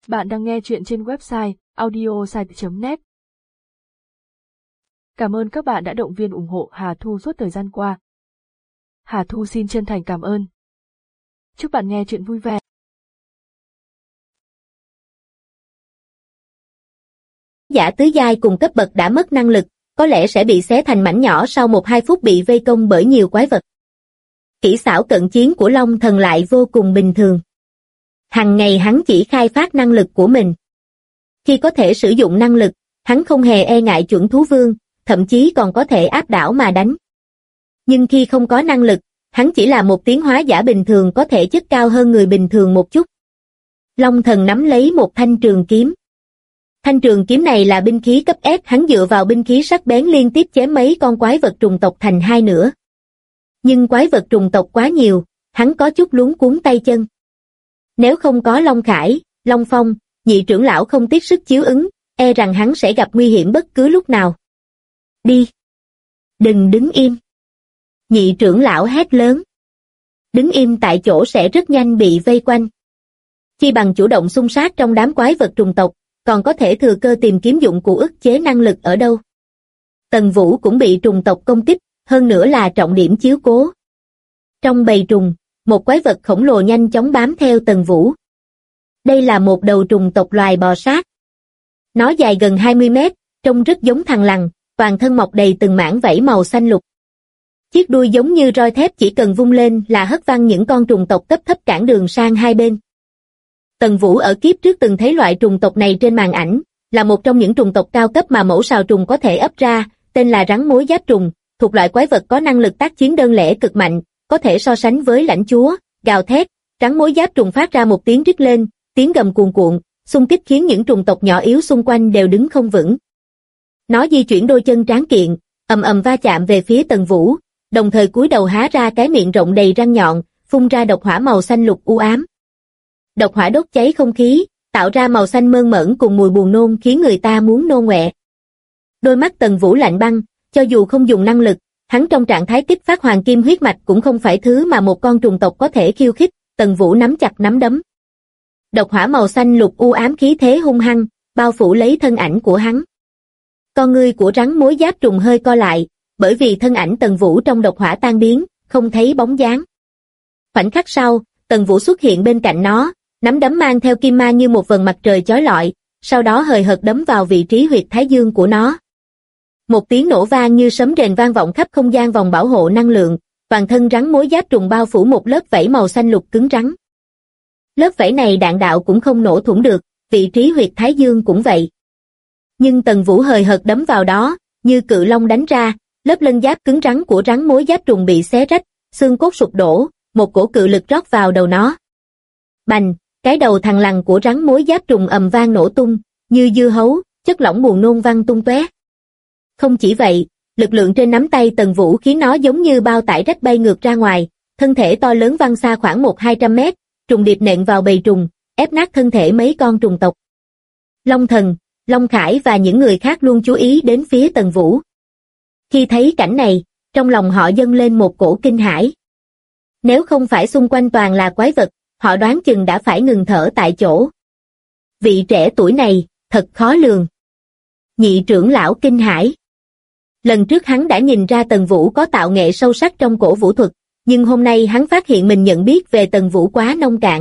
Bạn đang nghe chuyện trên website audiosite.net. Cảm ơn các bạn đã động viên ủng hộ Hà Thu suốt thời gian qua. Hà Thu xin chân thành cảm ơn. Chúc bạn nghe chuyện vui vẻ. Giả tứ giai cùng cấp bậc đã mất năng lực, có lẽ sẽ bị xé thành mảnh nhỏ sau 1-2 phút bị vây công bởi nhiều quái vật. Kỹ xảo cận chiến của Long Thần lại vô cùng bình thường. Hằng ngày hắn chỉ khai phát năng lực của mình. Khi có thể sử dụng năng lực, hắn không hề e ngại chuẩn thú vương, thậm chí còn có thể áp đảo mà đánh. Nhưng khi không có năng lực, hắn chỉ là một tiến hóa giả bình thường có thể chất cao hơn người bình thường một chút. Long Thần nắm lấy một thanh trường kiếm. Thanh trường kiếm này là binh khí cấp S, hắn dựa vào binh khí sắc bén liên tiếp chém mấy con quái vật trùng tộc thành hai nửa. Nhưng quái vật trùng tộc quá nhiều, hắn có chút luống cuống tay chân. Nếu không có Long Khải, Long Phong, nhị trưởng lão không tiếc sức chiếu ứng, e rằng hắn sẽ gặp nguy hiểm bất cứ lúc nào. Đi! Đừng đứng im! Nhị trưởng lão hét lớn. Đứng im tại chỗ sẽ rất nhanh bị vây quanh. Chi bằng chủ động xung sát trong đám quái vật trùng tộc, còn có thể thừa cơ tìm kiếm dụng cụ ức chế năng lực ở đâu. Tần Vũ cũng bị trùng tộc công kích, hơn nữa là trọng điểm chiếu cố. Trong bầy trùng, một quái vật khổng lồ nhanh chóng bám theo Tần Vũ. Đây là một đầu trùng tộc loài bò sát. Nó dài gần 20 mét, trông rất giống thằn lằn, toàn thân mọc đầy từng mảng vảy màu xanh lục. Chiếc đuôi giống như roi thép, chỉ cần vung lên là hất văng những con trùng tộc cấp thấp cản đường sang hai bên. Tần Vũ ở kiếp trước từng thấy loại trùng tộc này trên màn ảnh, là một trong những trùng tộc cao cấp mà mẫu sào trùng có thể ấp ra, tên là rắn mối giáp trùng, thuộc loại quái vật có năng lực tác chiến đơn lẻ cực mạnh, có thể so sánh với lãnh chúa, gào thét. Rắn mối giáp trùng phát ra một tiếng rít lên, tiếng gầm cuồn cuộn, xung kích khiến những trùng tộc nhỏ yếu xung quanh đều đứng không vững. Nó di chuyển đôi chân tráng kiện, ầm ầm va chạm về phía Tần Vũ, đồng thời cúi đầu há ra cái miệng rộng đầy răng nhọn, phun ra độc hỏa màu xanh lục u ám. Độc hỏa đốt cháy không khí, tạo ra màu xanh mơn mởn cùng mùi buồn nôn khiến người ta muốn nôn ọe. Đôi mắt Tần Vũ lạnh băng, cho dù không dùng năng lực, hắn trong trạng thái kích phát hoàng kim huyết mạch cũng không phải thứ mà một con trùng tộc có thể khiêu khích. Tần Vũ nắm chặt nắm đấm. Độc hỏa màu xanh lục u ám khí thế hung hăng, bao phủ lấy thân ảnh của hắn. Con ngươi của rắn mối giáp trùng hơi co lại, bởi vì thân ảnh Tần Vũ trong độc hỏa tan biến, không thấy bóng dáng. Khoảnh khắc sau, Tần Vũ xuất hiện bên cạnh nó, nắm đấm mang theo kim mang như một vầng mặt trời chói lọi, sau đó hời hợt đấm vào vị trí huyệt thái dương của nó. Một tiếng nổ vang như sấm rền vang vọng khắp không gian vòng bảo hộ năng lượng, toàn thân rắn mối giáp trùng bao phủ một lớp vảy màu xanh lục cứng rắn. Lớp vảy này đạn đạo cũng không nổ thủng được, vị trí huyệt thái dương cũng vậy. Nhưng Tần Vũ hời hợt đấm vào đó, như cự long đánh ra, lớp lân giáp cứng rắn của rắn mối giáp trùng bị xé rách, xương cốt sụp đổ, một cổ cự lực rót vào đầu nó. Bành, cái đầu thằn lằn của rắn mối giáp trùng ầm vang nổ tung, như dưa hấu, chất lỏng buồn nôn văng tung tóe. Không chỉ vậy, lực lượng trên nắm tay Tần Vũ khiến nó giống như bao tải rách bay ngược ra ngoài, thân thể to lớn văng xa khoảng 100-200 mét, trùng điệp nện vào bầy trùng, ép nát thân thể mấy con trùng tộc. Long Thần, Long Khải và những người khác luôn chú ý đến phía Tần Vũ. Khi thấy cảnh này, trong lòng họ dâng lên một cổ kinh hãi. Nếu không phải xung quanh toàn là quái vật, họ đoán chừng đã phải ngừng thở tại chỗ. Vị trẻ tuổi này, thật khó lường. Nhị trưởng lão kinh hãi. Lần trước hắn đã nhìn ra Tần Vũ có tạo nghệ sâu sắc trong cổ vũ thuật, nhưng hôm nay hắn phát hiện mình nhận biết về Tần Vũ quá nông cạn.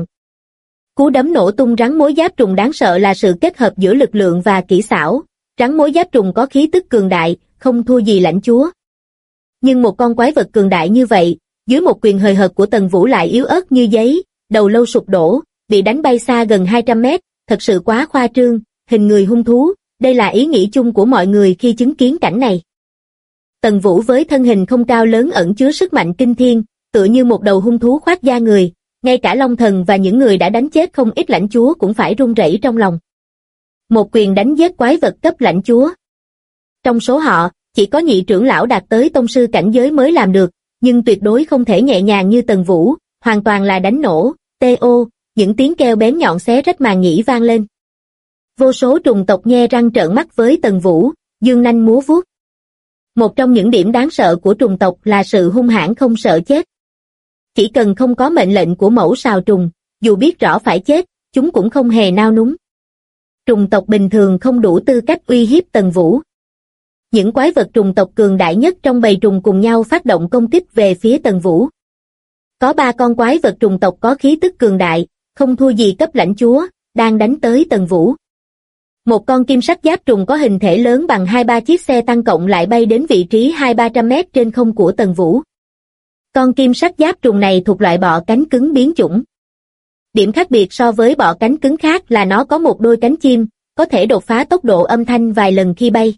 Cú đấm nổ tung rắn mối giáp trùng đáng sợ là sự kết hợp giữa lực lượng và kỹ xảo. Rắn mối giáp trùng có khí tức cường đại, không thua gì lãnh chúa. Nhưng một con quái vật cường đại như vậy, dưới một quyền hời hợt của Tần Vũ lại yếu ớt như giấy, đầu lâu sụp đổ, bị đánh bay xa gần 200 mét, thật sự quá khoa trương, hình người hung thú, đây là ý nghĩ chung của mọi người khi chứng kiến cảnh này. Tần Vũ với thân hình không cao lớn ẩn chứa sức mạnh kinh thiên, tựa như một đầu hung thú khoác da người, ngay cả Long Thần và những người đã đánh chết không ít lãnh chúa cũng phải run rẩy trong lòng. Một quyền đánh giết quái vật cấp lãnh chúa. Trong số họ, chỉ có nhị trưởng lão đạt tới tông sư cảnh giới mới làm được, nhưng tuyệt đối không thể nhẹ nhàng như Tần Vũ, hoàn toàn là đánh nổ, T.O., những tiếng kêu bén nhọn xé rách màng nhĩ vang lên. Vô số trùng tộc nhe răng trợn mắt với Tần Vũ, dương nanh múa vuốt. Một trong những điểm đáng sợ của trùng tộc là sự hung hãn không sợ chết. Chỉ cần không có mệnh lệnh của mẫu sào trùng, dù biết rõ phải chết, chúng cũng không hề nao núng. Trùng tộc bình thường không đủ tư cách uy hiếp Tần Vũ. Những quái vật trùng tộc cường đại nhất trong bầy trùng cùng nhau phát động công kích về phía Tần Vũ. Có 3 con quái vật trùng tộc có khí tức cường đại, không thua gì cấp lãnh chúa, đang đánh tới Tần Vũ. Một con kim sắc giáp trùng có hình thể lớn bằng 2-3 chiếc xe tăng cộng lại bay đến vị trí 200-300 mét trên không của Tần Vũ. Con kim sắc giáp trùng này thuộc loại bọ cánh cứng biến chủng. Điểm khác biệt so với bọ cánh cứng khác là nó có một đôi cánh chim, có thể đột phá tốc độ âm thanh vài lần khi bay.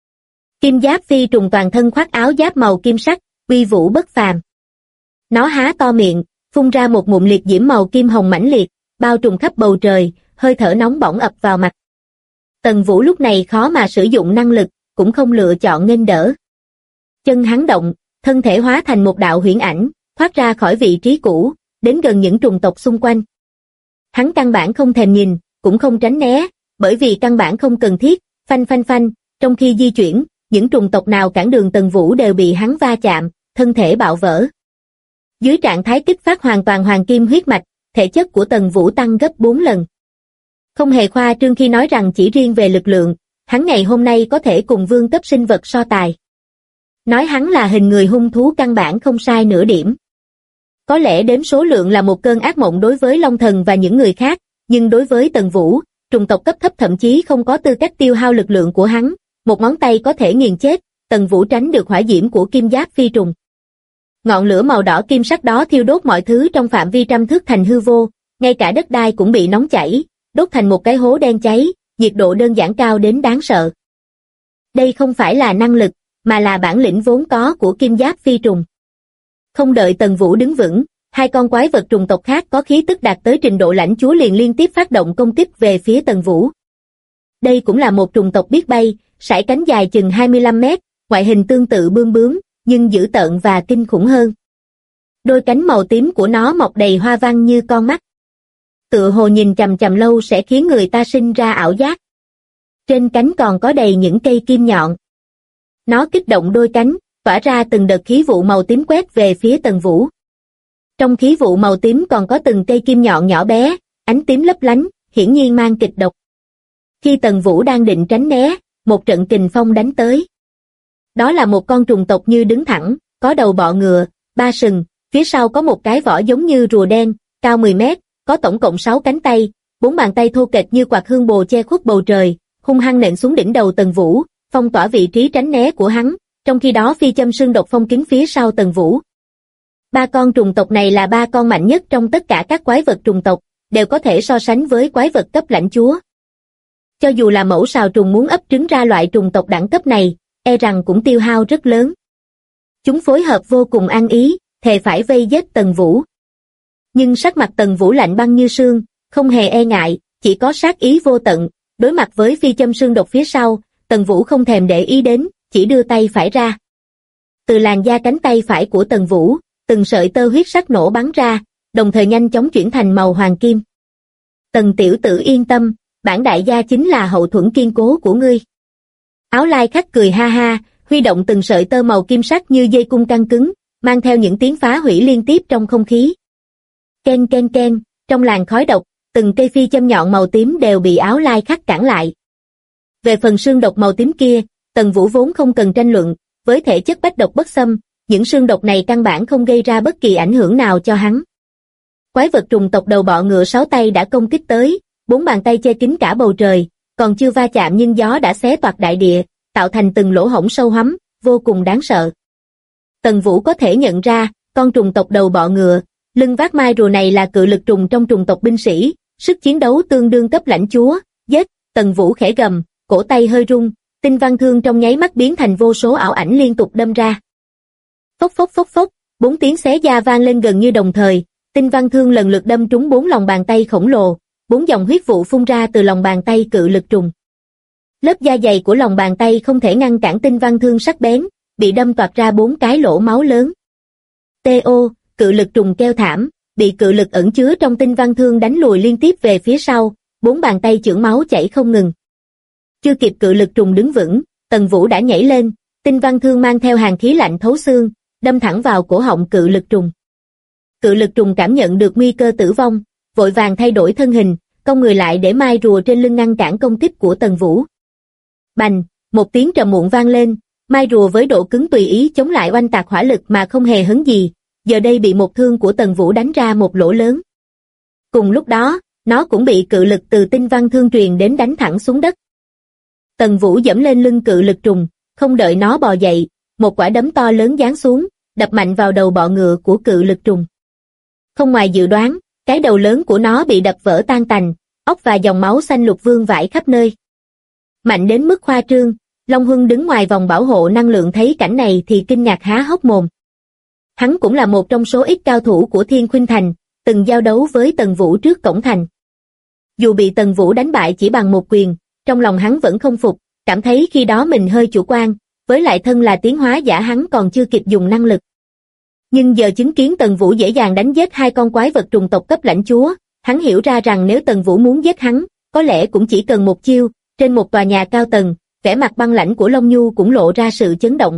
Kim giáp phi trùng toàn thân khoác áo giáp màu kim sắc, uy vũ bất phàm. Nó há to miệng, phun ra một ngụm liệt diễm màu kim hồng mãnh liệt, bao trùm khắp bầu trời, hơi thở nóng bỏng ập vào mặt. Tần Vũ lúc này khó mà sử dụng năng lực, cũng không lựa chọn nghênh đỡ. Chân hắn động, thân thể hóa thành một đạo huyễn ảnh, thoát ra khỏi vị trí cũ, đến gần những trùng tộc xung quanh. Hắn căn bản không thèm nhìn, cũng không tránh né, bởi vì căn bản không cần thiết, phanh phanh phanh, trong khi di chuyển, những trùng tộc nào cản đường Tần Vũ đều bị hắn va chạm, thân thể bạo vỡ. Dưới trạng thái kích phát hoàn toàn hoàng kim huyết mạch, thể chất của Tần Vũ tăng gấp 4 lần. Không hề khoa trương khi nói rằng chỉ riêng về lực lượng, hắn ngày hôm nay có thể cùng vương cấp sinh vật so tài. Nói hắn là hình người hung thú căn bản không sai nửa điểm. Có lẽ đếm số lượng là một cơn ác mộng đối với Long Thần và những người khác, nhưng đối với Tần Vũ, trùng tộc cấp thấp thậm chí không có tư cách tiêu hao lực lượng của hắn, một ngón tay có thể nghiền chết, Tần Vũ tránh được hỏa diễm của kim giáp phi trùng. Ngọn lửa màu đỏ kim sắc đó thiêu đốt mọi thứ trong phạm vi trăm thước thành hư vô, ngay cả đất đai cũng bị nóng chảy, đốt thành một cái hố đen cháy, nhiệt độ đơn giản cao đến đáng sợ. Đây không phải là năng lực, mà là bản lĩnh vốn có của kim giáp phi trùng. Không đợi Tần Vũ đứng vững, 2 con quái vật trùng tộc khác có khí tức đạt tới trình độ lãnh chúa liền liên tiếp phát động công kích về phía Tần Vũ. Đây cũng là một trùng tộc biết bay, sải cánh dài chừng 25 mét, ngoại hình tương tự bươm bướm, nhưng dữ tợn và kinh khủng hơn. Đôi cánh màu tím của nó mọc đầy hoa văn như con mắt. Tựa hồ nhìn chằm chằm lâu sẽ khiến người ta sinh ra ảo giác. Trên cánh còn có đầy những cây kim nhọn. Nó kích động đôi cánh, tỏa ra từng đợt khí vụ màu tím quét về phía Tần Vũ. Trong khí vụ màu tím còn có từng cây kim nhọn nhỏ bé, ánh tím lấp lánh, hiển nhiên mang kịch độc. Khi Tần Vũ đang định tránh né, một trận kình phong đánh tới. Đó là một con trùng tộc như đứng thẳng, có đầu bọ ngựa, 3 sừng, phía sau có một cái vỏ giống như rùa đen, cao 10 mét, có tổng cộng 6 cánh tay, 4 bàn tay thô kệch như quạt hương bồ che khuất bầu trời, hung hăng nện xuống đỉnh đầu Tần Vũ, phong tỏa vị trí tránh né của hắn, trong khi đó phi châm sương độc phong kín phía sau Tần Vũ. 3 con trùng tộc này là 3 con mạnh nhất trong tất cả các quái vật trùng tộc, đều có thể so sánh với quái vật cấp lãnh chúa. Cho dù là mẫu sào trùng muốn ấp trứng ra loại trùng tộc đẳng cấp này, e rằng cũng tiêu hao rất lớn. Chúng phối hợp vô cùng ăn ý, thề phải vây giết Tần Vũ. Nhưng sắc mặt Tần Vũ lạnh băng như sương, không hề e ngại, chỉ có sát ý vô tận, đối mặt với phi châm sương độc phía sau, Tần Vũ không thèm để ý đến, chỉ đưa tay phải ra. Từ làn da cánh tay phải của Tần Vũ, từng sợi tơ huyết sắc nổ bắn ra, đồng thời nhanh chóng chuyển thành màu hoàng kim. Tần tiểu tử yên tâm, bản đại gia chính là hậu thuẫn kiên cố của ngươi. Áo lai khắc cười ha ha, huy động từng sợi tơ màu kim sắc như dây cung căng cứng, mang theo những tiếng phá hủy liên tiếp trong không khí. Ken ken ken, trong làn khói độc, từng cây phi châm nhọn màu tím đều bị áo lai khắc cản lại. Về phần xương độc màu tím kia, Tần Vũ vốn không cần tranh luận, với thể chất bách độc bất xâm, những xương độc này căn bản không gây ra bất kỳ ảnh hưởng nào cho hắn. Quái vật trùng tộc đầu bọ ngựa 6 tay đã công kích tới, 4 bàn tay che kín cả bầu trời, còn chưa va chạm nhưng gió đã xé toạc đại địa, tạo thành từng lỗ hổng sâu hoắm, vô cùng đáng sợ. Tần Vũ có thể nhận ra, con trùng tộc đầu bọ ngựa, lưng vác mai rùa này là cự lực trùng trong trùng tộc binh sĩ, sức chiến đấu tương đương cấp lãnh chúa, giết, Tần Vũ khẽ gầm, cổ tay hơi rung, tinh văn thương trong nháy mắt biến thành vô số ảo ảnh liên tục đâm ra. Phốc phốc phốc phốc, 4 tiếng xé da vang lên gần như đồng thời, tinh văn thương lần lượt đâm trúng 4 lòng bàn tay khổng lồ, 4 dòng huyết vụ phun ra từ lòng bàn tay cự lực trùng. Lớp da dày của lòng bàn tay không thể ngăn cản tinh văn thương sắc bén, bị đâm toạc ra 4 cái lỗ máu lớn. T.O. Cự lực trùng kêu thảm, bị cự lực ẩn chứa trong tinh văn thương đánh lùi liên tiếp về phía sau, 4 bàn tay chưởng máu chảy không ngừng. Chưa kịp cự lực trùng đứng vững, Tần Vũ đã nhảy lên, tinh văn thương mang theo hàn khí lạnh thấu xương, đâm thẳng vào cổ họng cự lực trùng. Cự lực trùng cảm nhận được nguy cơ tử vong, vội vàng thay đổi thân hình, cong người lại để mai rùa trên lưng ngăn cản công kích của Tần Vũ. Bành, một tiếng trầm muộn vang lên, mai rùa với độ cứng tùy ý chống lại oanh tạc hỏa lực mà không hề hấn gì, giờ đây bị một thương của Tần Vũ đánh ra một lỗ lớn. Cùng lúc đó, nó cũng bị cự lực từ tinh văn thương truyền đến đánh thẳng xuống đất. Tần Vũ dẫm lên lưng cự lực trùng, không đợi nó bò dậy, một quả đấm to lớn giáng xuống, đập mạnh vào đầu bọ ngựa của cự lực trùng. Không ngoài dự đoán, cái đầu lớn của nó bị đập vỡ tan tành, óc và dòng máu xanh lục vương vãi khắp nơi. Mạnh đến mức khoa trương, Long Huân đứng ngoài vòng bảo hộ năng lượng thấy cảnh này thì kinh ngạc há hốc mồm. Hắn cũng là một trong số ít cao thủ của Thiên Khuynh Thành, từng giao đấu với Tần Vũ trước cổng thành. Dù bị Tần Vũ đánh bại chỉ bằng một quyền, trong lòng hắn vẫn không phục, cảm thấy khi đó mình hơi chủ quan, với lại thân là tiến hóa giả hắn còn chưa kịp dùng năng lực. Nhưng giờ chứng kiến Tần Vũ dễ dàng đánh giết hai con quái vật trùng tộc cấp lãnh chúa, hắn hiểu ra rằng nếu Tần Vũ muốn giết hắn, có lẽ cũng chỉ cần một chiêu. Trên một tòa nhà cao tầng, vẻ mặt băng lãnh của Long Nhu cũng lộ ra sự chấn động.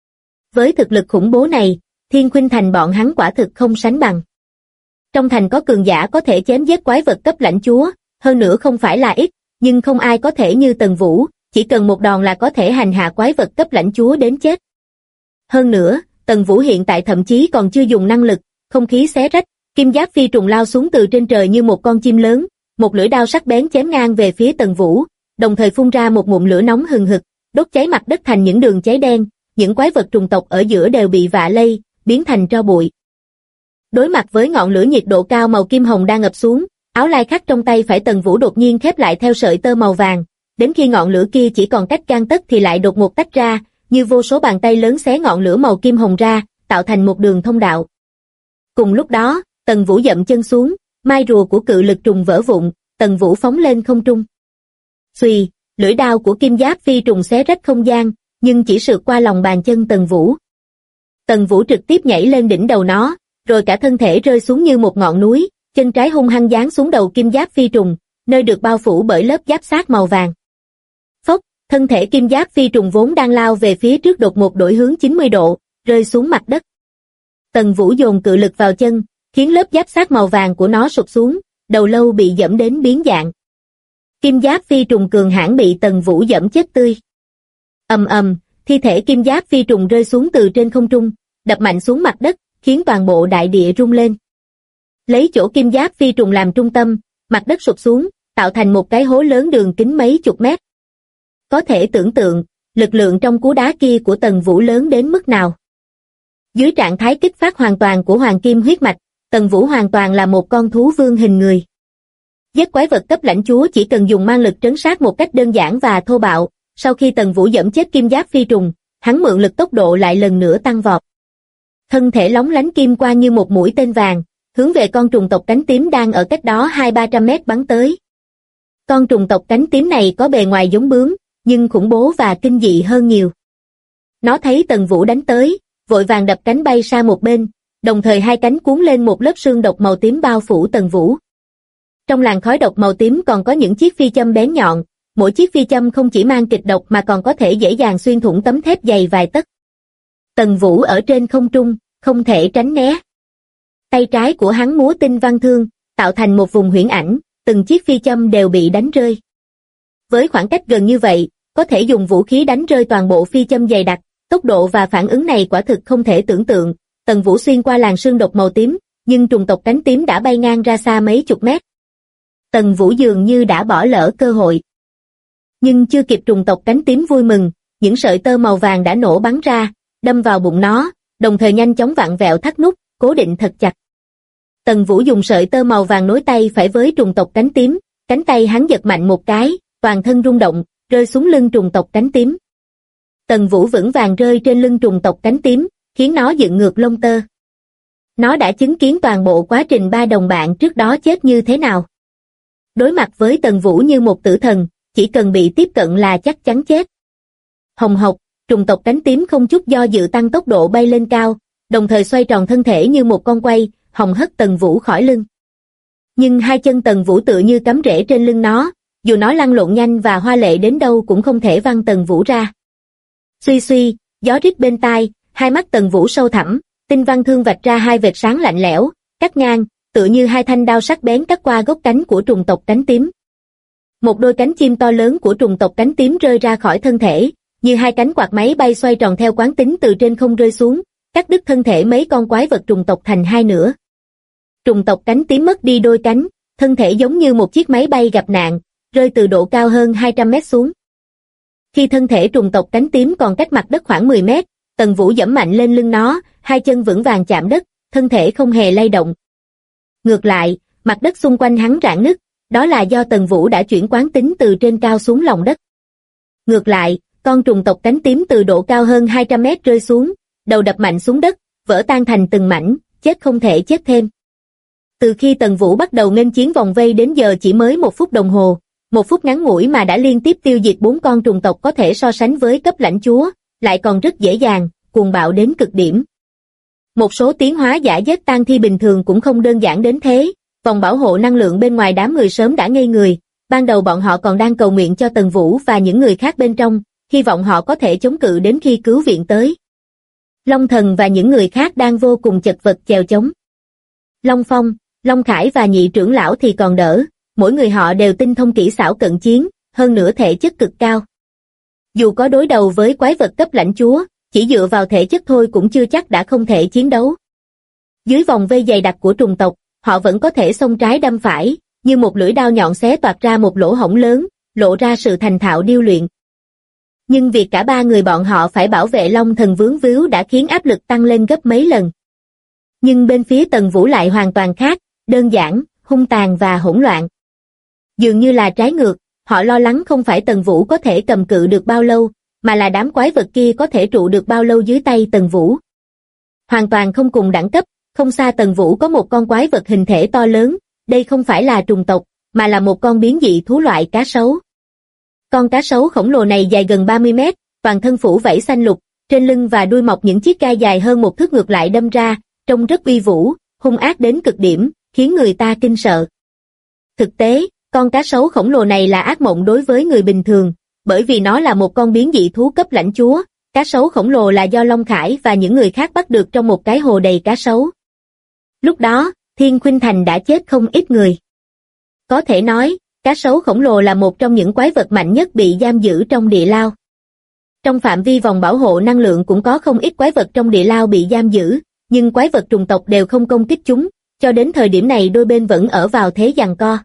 Với thực lực khủng bố này, Thiên Khuynh Thành bọn hắn quả thực không sánh bằng. Trong thành có cường giả có thể chém giết quái vật cấp lãnh chúa, hơn nữa không phải là ít, nhưng không ai có thể như Tần Vũ, chỉ cần một đòn là có thể hành hạ quái vật cấp lãnh chúa đến chết. Hơn nữa, Tần Vũ hiện tại thậm chí còn chưa dùng năng lực, không khí xé rách, kim giáp phi trùng lao xuống từ trên trời như một con chim lớn, một lưỡi đao sắc bén chém ngang về phía Tần Vũ, đồng thời phun ra một ngụm lửa nóng hừng hực, đốt cháy mặt đất thành những đường cháy đen, những quái vật trùng tộc ở giữa đều bị vạ lây, biến thành tro bụi. Đối mặt với ngọn lửa nhiệt độ cao màu kim hồng đang ngập xuống, áo lai khắc trong tay phải Tần Vũ đột nhiên khép lại theo sợi tơ màu vàng, đến khi ngọn lửa kia chỉ còn cách gang tấc thì lại đột ngột tách ra, như vô số bàn tay lớn xé ngọn lửa màu kim hồng ra, tạo thành một đường thông đạo. Cùng lúc đó, Tần Vũ dậm chân xuống, mai rùa của cự lực trùng vỡ vụn, Tần Vũ phóng lên không trung. Xuy, lưỡi đao của kim giáp phi trùng xé rách không gian, nhưng chỉ sượt qua lòng bàn chân Tần Vũ. Tần Vũ trực tiếp nhảy lên đỉnh đầu nó, rồi cả thân thể rơi xuống như một ngọn núi, chân trái hung hăng giáng xuống đầu kim giáp phi trùng, nơi được bao phủ bởi lớp giáp xác màu vàng. Phốc, thân thể kim giáp phi trùng vốn đang lao về phía trước đột ngột đổi hướng 90 độ, rơi xuống mặt đất. Tần Vũ dồn cự lực vào chân, khiến lớp giáp xác màu vàng của nó sụp xuống, đầu lâu bị giẫm đến biến dạng. Kim giáp phi trùng cường hãn bị Tần Vũ giẫm chết tươi. Ầm ầm, thi thể kim giáp phi trùng rơi xuống từ trên không trung, đập mạnh xuống mặt đất, khiến toàn bộ đại địa rung lên. Lấy chỗ kim giáp phi trùng làm trung tâm, mặt đất sụp xuống, tạo thành một cái hố lớn đường kính mấy chục mét. Có thể tưởng tượng, lực lượng trong cú đá kia của Tần Vũ lớn đến mức nào. Dưới trạng thái kích phát hoàn toàn của hoàng kim huyết mạch, Tần Vũ hoàn toàn là một con thú vương hình người. Giết quái vật cấp lãnh chúa chỉ cần dùng mang lực trấn sát một cách đơn giản và thô bạo, sau khi Tần Vũ giẫm chết kim giáp phi trùng, hắn mượn lực tốc độ lại lần nữa tăng vọt. Thân thể lóng lánh kim quang như một mũi tên vàng, hướng về con trùng tộc cánh tím đang ở cách đó 200-300 mét bắn tới. Con trùng tộc cánh tím này có bề ngoài giống bướm, nhưng khủng bố và kinh dị hơn nhiều. Nó thấy Tần Vũ đánh tới, vội vàng đập cánh bay sang một bên, đồng thời hai cánh cuốn lên một lớp sương độc màu tím bao phủ Tần Vũ. Trong làn khói độc màu tím còn có những chiếc phi châm bén nhọn, mỗi chiếc phi châm không chỉ mang kịch độc mà còn có thể dễ dàng xuyên thủng tấm thép dày vài tấc. Tần Vũ ở trên không trung, không thể tránh né. Tay trái của hắn múa tinh văn thương, tạo thành một vùng huyễn ảnh, từng chiếc phi châm đều bị đánh rơi. Với khoảng cách gần như vậy, có thể dùng vũ khí đánh rơi toàn bộ phi châm dày đặc, tốc độ và phản ứng này quả thực không thể tưởng tượng. Tần Vũ xuyên qua làn sương độc màu tím, nhưng trùng tộc cánh tím đã bay ngang ra xa mấy chục mét. Tần Vũ dường như đã bỏ lỡ cơ hội. Nhưng chưa kịp trùng tộc cánh tím vui mừng, những sợi tơ màu vàng đã nổ bắn ra, đâm vào bụng nó, đồng thời nhanh chóng vặn vẹo thắt nút, cố định thật chặt. Tần Vũ dùng sợi tơ màu vàng nối tay phải với trùng tộc cánh tím, cánh tay hắn giật mạnh một cái, toàn thân rung động, rơi xuống lưng trùng tộc cánh tím. Tần Vũ vững vàng rơi trên lưng trùng tộc cánh tím, khiến nó dựng ngược lông tơ. Nó đã chứng kiến toàn bộ quá trình ba đồng bạn trước đó chết như thế nào. Đối mặt với Tần Vũ như một tử thần, chỉ cần bị tiếp cận là chắc chắn chết. Hồng hộc, trùng tộc cánh tím không chút do dự tăng tốc độ bay lên cao, đồng thời xoay tròn thân thể như một con quay, hòng hất Tần Vũ khỏi lưng. Nhưng hai chân Tần Vũ tựa như cắm rễ trên lưng nó, dù nó lăn lộn nhanh và hoa lệ đến đâu cũng không thể văng Tần Vũ ra. Suy suy, gió rít bên tai, hai mắt Tần Vũ sâu thẳm, tinh văn thương vạch ra hai vệt sáng lạnh lẽo, cắt ngang, tựa như hai thanh đao sắc bén cắt qua gốc cánh của trùng tộc cánh tím. Một đôi cánh chim to lớn của trùng tộc cánh tím rơi ra khỏi thân thể, như hai cánh quạt máy bay xoay tròn theo quán tính từ trên không rơi xuống, cắt đứt thân thể mấy con quái vật trùng tộc thành hai nửa. Trùng tộc cánh tím mất đi đôi cánh, thân thể giống như một chiếc máy bay gặp nạn, rơi từ độ cao hơn 200 mét xuống. Khi thân thể trùng tộc cánh tím còn cách mặt đất khoảng 10 mét, Tần Vũ giẫm mạnh lên lưng nó, hai chân vững vàng chạm đất, thân thể không hề lay động. Ngược lại, mặt đất xung quanh hắn rạn nứt, đó là do Tần Vũ đã chuyển quán tính từ trên cao xuống lòng đất. Ngược lại, con trùng tộc cánh tím từ độ cao hơn 200 mét rơi xuống, đầu đập mạnh xuống đất, vỡ tan thành từng mảnh, chết không thể chết thêm. Từ khi Tần Vũ bắt đầu nghênh chiến vòng vây đến giờ chỉ mới 1 phút đồng hồ, 1 phút ngắn ngủi mà đã liên tiếp tiêu diệt 4 con trùng tộc có thể so sánh với cấp lãnh chúa, lại còn rất dễ dàng, cuồng bạo đến cực điểm. Một số tiến hóa giả giết tang thi bình thường cũng không đơn giản đến thế, vòng bảo hộ năng lượng bên ngoài đám người sớm đã ngây người, ban đầu bọn họ còn đang cầu nguyện cho Tần Vũ và những người khác bên trong, hy vọng họ có thể chống cự đến khi cứu viện tới. Long Thần và những người khác đang vô cùng chật vật chèo chống. Long Phong, Long Khải và nhị trưởng lão thì còn đỡ, mỗi người họ đều tinh thông kỹ xảo cận chiến, hơn nữa thể chất cực cao. Dù có đối đầu với quái vật cấp lãnh chúa, chỉ dựa vào thể chất thôi cũng chưa chắc đã không thể chiến đấu. Dưới vòng vây dày đặc của trùng tộc, họ vẫn có thể xông trái đâm phải, như một lưỡi đao nhọn xé toạc ra một lỗ hổng lớn, lộ ra sự thành thạo điêu luyện. Nhưng việc cả 3 người bọn họ phải bảo vệ Long Thần vướng víu đã khiến áp lực tăng lên gấp mấy lần. Nhưng bên phía Tần Vũ lại hoàn toàn khác, đơn giản, hung tàn và hỗn loạn. Dường như là trái ngược, họ lo lắng không phải Tần Vũ có thể cầm cự được bao lâu, mà là đám quái vật kia có thể trụ được bao lâu dưới tay Tần Vũ. Hoàn toàn không cùng đẳng cấp, không xa Tần Vũ có một con quái vật hình thể to lớn, đây không phải là trùng tộc, mà là một con biến dị thú loại cá sấu. Con cá sấu khổng lồ này dài gần 30 mét, toàn thân phủ vảy xanh lục, trên lưng và đuôi mọc những chiếc gai dài hơn 1 thước ngược lại đâm ra, trông rất uy vũ, hung ác đến cực điểm, khiến người ta kinh sợ. Thực tế, con cá sấu khổng lồ này là ác mộng đối với người bình thường, bởi vì nó là một con biến dị thú cấp lãnh chúa. Cá sấu khổng lồ là do Long Khải và những người khác bắt được trong một cái hồ đầy cá sấu. Lúc đó, Thiên Khuynh Thành đã chết không ít người. Có thể nói, cá sấu khổng lồ là một trong những quái vật mạnh nhất bị giam giữ trong địa lao. Trong phạm vi vòng bảo hộ năng lượng cũng có không ít quái vật trong địa lao bị giam giữ, nhưng quái vật trùng tộc đều không công kích chúng, cho đến thời điểm này đôi bên vẫn ở vào thế giằng co.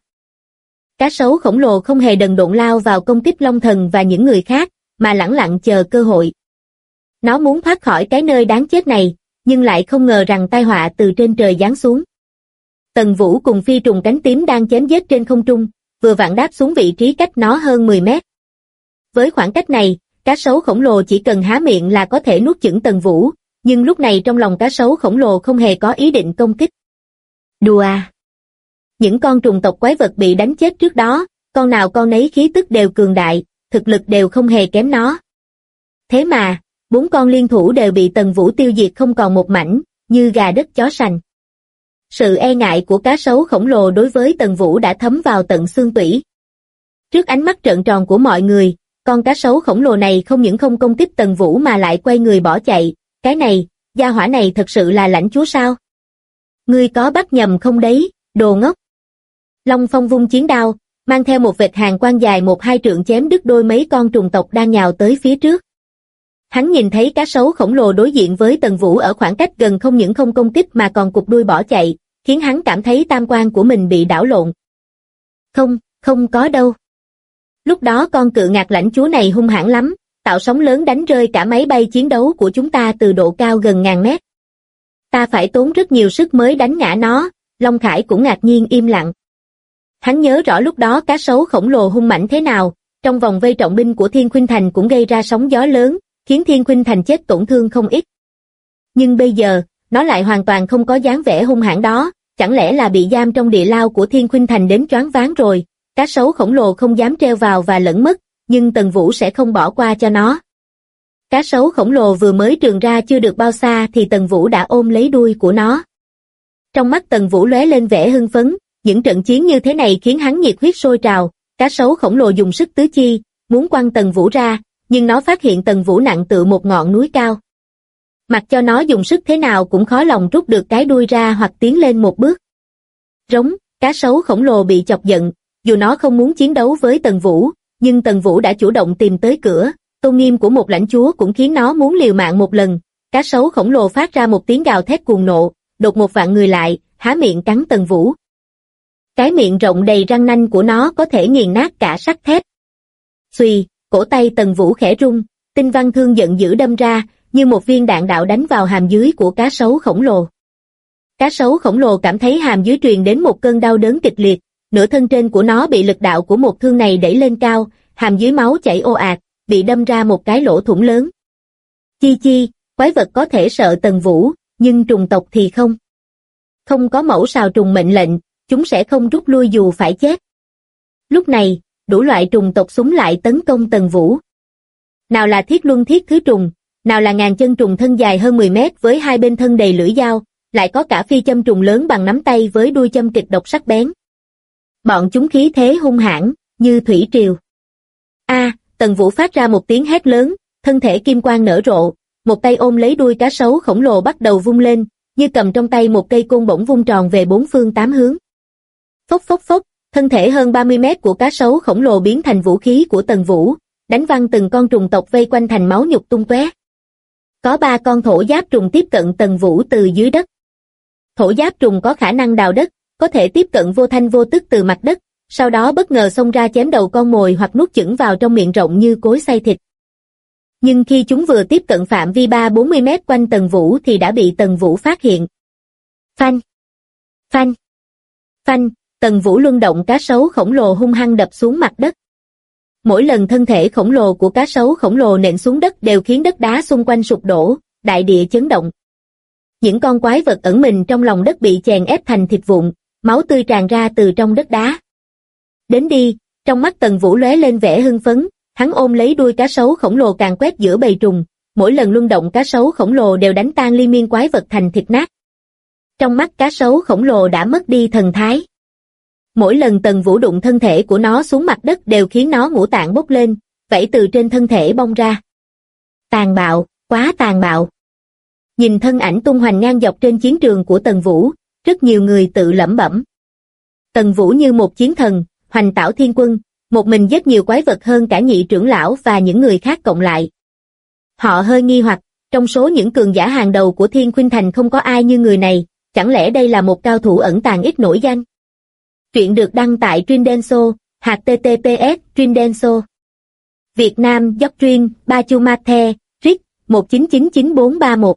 Cá sấu khổng lồ không hề đần độn lao vào công kích Long Thần và những người khác, mà lẳng lặng chờ cơ hội. Nó muốn thoát khỏi cái nơi đáng chết này, nhưng lại không ngờ rằng tai họa từ trên trời giáng xuống. Tần Vũ cùng phi trùng cánh tím đang chém giết trên không trung, vừa vặn đáp xuống vị trí cách nó hơn 10 mét. Với khoảng cách này, cá sấu khổng lồ chỉ cần há miệng là có thể nuốt chửng Tần Vũ, nhưng lúc này trong lòng cá sấu khổng lồ không hề có ý định công kích. Đùa à! Những con trùng tộc quái vật bị đánh chết trước đó, con nào con nấy khí tức đều cường đại, thực lực đều không hề kém nó. Thế mà, 4 con liên thủ đều bị Tần Vũ tiêu diệt không còn một mảnh, như gà đất chó sành. Sự e ngại của cá sấu khổng lồ đối với Tần Vũ đã thấm vào tận xương tủy. Trước ánh mắt trợn tròn của mọi người, con cá sấu khổng lồ này không những không công kích Tần Vũ mà lại quay người bỏ chạy. Cái này, gia hỏa này thật sự là lãnh chúa sao? Ngươi có bắt nhầm không đấy, đồ ngốc. Long Phong vung chiến đao, mang theo một vệt hàn quang dài 1-2 trượng chém đứt đôi mấy con trùng tộc đang nhào tới phía trước. Hắn nhìn thấy cá sấu khổng lồ đối diện với Tần Vũ ở khoảng cách gần không những không công kích mà còn cụp đuôi bỏ chạy, khiến hắn cảm thấy tam quan của mình bị đảo lộn. Không có đâu. Lúc đó con cự ngạc lãnh chúa này hung hãn lắm, tạo sóng lớn đánh rơi cả máy bay chiến đấu của chúng ta từ độ cao gần ngàn mét. Ta phải tốn rất nhiều sức mới đánh ngã nó. Long Khải cũng ngạc nhiên im lặng. Hắn nhớ rõ lúc đó cá sấu khổng lồ hung mãnh thế nào, trong vòng vây trọng binh của Thiên Khuynh Thành cũng gây ra sóng gió lớn, khiến Thiên Khuynh Thành chết tổn thương không ít. Nhưng bây giờ, nó lại hoàn toàn không có dáng vẻ hung hãn đó, chẳng lẽ là bị giam trong địa lao của Thiên Khuynh Thành đến choáng váng rồi. Cá sấu khổng lồ không dám treo vào và lẫn mất, nhưng Tần Vũ sẽ không bỏ qua cho nó. Cá sấu khổng lồ vừa mới trườn ra chưa được bao xa thì Tần Vũ đã ôm lấy đuôi của nó. Trong mắt Tần Vũ lóe lên vẻ hưng phấn, những trận chiến như thế này khiến hắn nhiệt huyết sôi trào. Cá sấu khổng lồ dùng sức tứ chi, muốn quăng Tần Vũ ra, nhưng nó phát hiện Tần Vũ nặng tựa một ngọn núi cao. Mặc cho nó dùng sức thế nào cũng khó lòng rút được cái đuôi ra hoặc tiến lên một bước. Rống, cá sấu khổng lồ bị chọc giận, dù nó không muốn chiến đấu với Tần Vũ, nhưng Tần Vũ đã chủ động tìm tới cửa, tôn nghiêm của một lãnh chúa cũng khiến nó muốn liều mạng một lần. Cá sấu khổng lồ phát ra một tiếng gào thét cuồng nộ, đột một vạn người lại, há miệng cắn Tần Vũ. Cái miệng rộng đầy răng nanh của nó có thể nghiền nát cả sắt thép. Xuy, cổ tay Tần Vũ khẽ rung, tinh văn thương giận dữ đâm ra, như một viên đạn đạo đánh vào hàm dưới của cá sấu khổng lồ. Cá sấu khổng lồ cảm thấy hàm dưới truyền đến một cơn đau đớn kịch liệt, nửa thân trên của nó bị lực đạo của một thương này đẩy lên cao, hàm dưới máu chảy ồ ạt, bị đâm ra một cái lỗ thủng lớn. Chi chi, quái vật có thể sợ Tần Vũ, nhưng trùng tộc thì không. Không có mẫu sào trùng mệnh lệnh, chúng sẽ không rút lui dù phải chết. Lúc này, đủ loại trùng tộc xúm lại tấn công Tần Vũ. Nào là thiết luân thiết thứ trùng, nào là ngàn chân trùng thân dài hơn 10 mét với hai bên thân đầy lưỡi dao, lại có cả phi châm trùng lớn bằng nắm tay với đuôi châm kịch độc sắc bén. Bọn chúng khí thế hung hãn, như thủy triều. Tần Vũ phát ra một tiếng hét lớn, thân thể kim quang nở rộ, một tay ôm lấy đuôi cá sấu khổng lồ bắt đầu vung lên, như cầm trong tay một cây côn bổng vung tròn về bốn phương tám hướng. Phốc phốc phốc, thân thể hơn 30 mét của cá sấu khổng lồ biến thành vũ khí của Tần Vũ, đánh văng từng con trùng tộc vây quanh thành máu nhục tung tóe. Có 3 con thổ giáp trùng tiếp cận Tần Vũ từ dưới đất. Thổ giáp trùng có khả năng đào đất, có thể tiếp cận vô thanh vô tức từ mặt đất, sau đó bất ngờ xông ra chém đầu con mồi hoặc nuốt chửng vào trong miệng rộng như cối xay thịt. Nhưng khi chúng vừa tiếp cận phạm vi 3-40 mét quanh Tần Vũ thì đã bị Tần Vũ phát hiện. Phanh! Phanh! Phanh! Tần Vũ luân động cá sấu khổng lồ hung hăng đập xuống mặt đất. Mỗi lần thân thể khổng lồ của cá sấu khổng lồ nện xuống đất đều khiến đất đá xung quanh sụp đổ, đại địa chấn động. Những con quái vật ẩn mình trong lòng đất bị chèn ép thành thịt vụn, máu tươi tràn ra từ trong đất đá. Đến đi, trong mắt Tần Vũ lóe lên vẻ hưng phấn, hắn ôm lấy đuôi cá sấu khổng lồ càn quét giữa bầy trùng, mỗi lần luân động cá sấu khổng lồ đều đánh tan liên miên quái vật thành thịt nát. Trong mắt cá sấu khổng lồ đã mất đi thần thái. Mỗi lần Tần Vũ đụng thân thể của nó xuống mặt đất đều khiến nó ngũ tạng bốc lên, vảy từ trên thân thể bong ra. Tàn bạo, quá tàn bạo. Nhìn thân ảnh tung hoành ngang dọc trên chiến trường của Tần Vũ, rất nhiều người tự lẩm bẩm. Tần Vũ như một chiến thần, hoành tảo thiên quân, một mình giết nhiều quái vật hơn cả nhị trưởng lão và những người khác cộng lại. Họ hơi nghi hoặc, trong số những cường giả hàng đầu của Thiên Khuynh Thành không có ai như người này, chẳng lẽ đây là một cao thủ ẩn tàng ít nổi danh? Truyện được đăng tại Trindenso, https Trindenso. Việt Nam Doctrine, Bachumate, RIC, 1999431.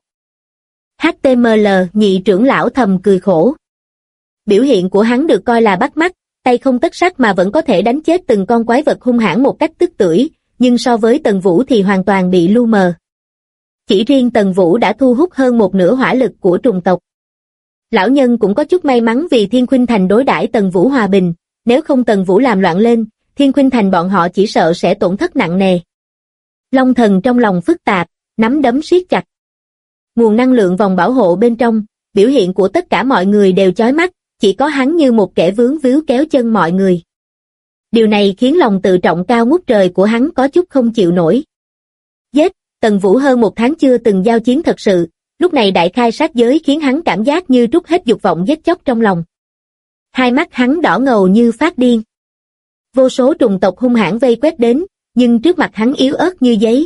HTML nhị trưởng lão thầm cười khổ. Biểu hiện của hắn được coi là bắt mắt, tay không tất sắt mà vẫn có thể đánh chết từng con quái vật hung hãn một cách tức tưởi, nhưng so với Tần Vũ thì hoàn toàn bị lu mờ. Chỉ riêng Tần Vũ đã thu hút hơn một nửa hỏa lực của trùng tộc. Lão nhân cũng có chút may mắn vì Thiên Khuynh Thành đối đãi Tần Vũ hòa bình, nếu không Tần Vũ làm loạn lên, Thiên Khuynh Thành bọn họ chỉ sợ sẽ tổn thất nặng nề. Long Thần trong lòng phức tạp, nắm đấm siết chặt. Nguồn năng lượng vòng bảo hộ bên trong, biểu hiện của tất cả mọi người đều chói mắt, chỉ có hắn như một kẻ vướng víu kéo chân mọi người. Điều này khiến lòng tự trọng cao ngút trời của hắn có chút không chịu nổi. Giết, Tần Vũ hơn 1 tháng chưa từng giao chiến thật sự, lúc này đại khai sát giới khiến hắn cảm giác như trút hết dục vọng giết chóc trong lòng. Hai mắt hắn đỏ ngầu như phát điên. Vô số trùng tộc hung hãn vây quét đến, nhưng trước mặt hắn yếu ớt như giấy.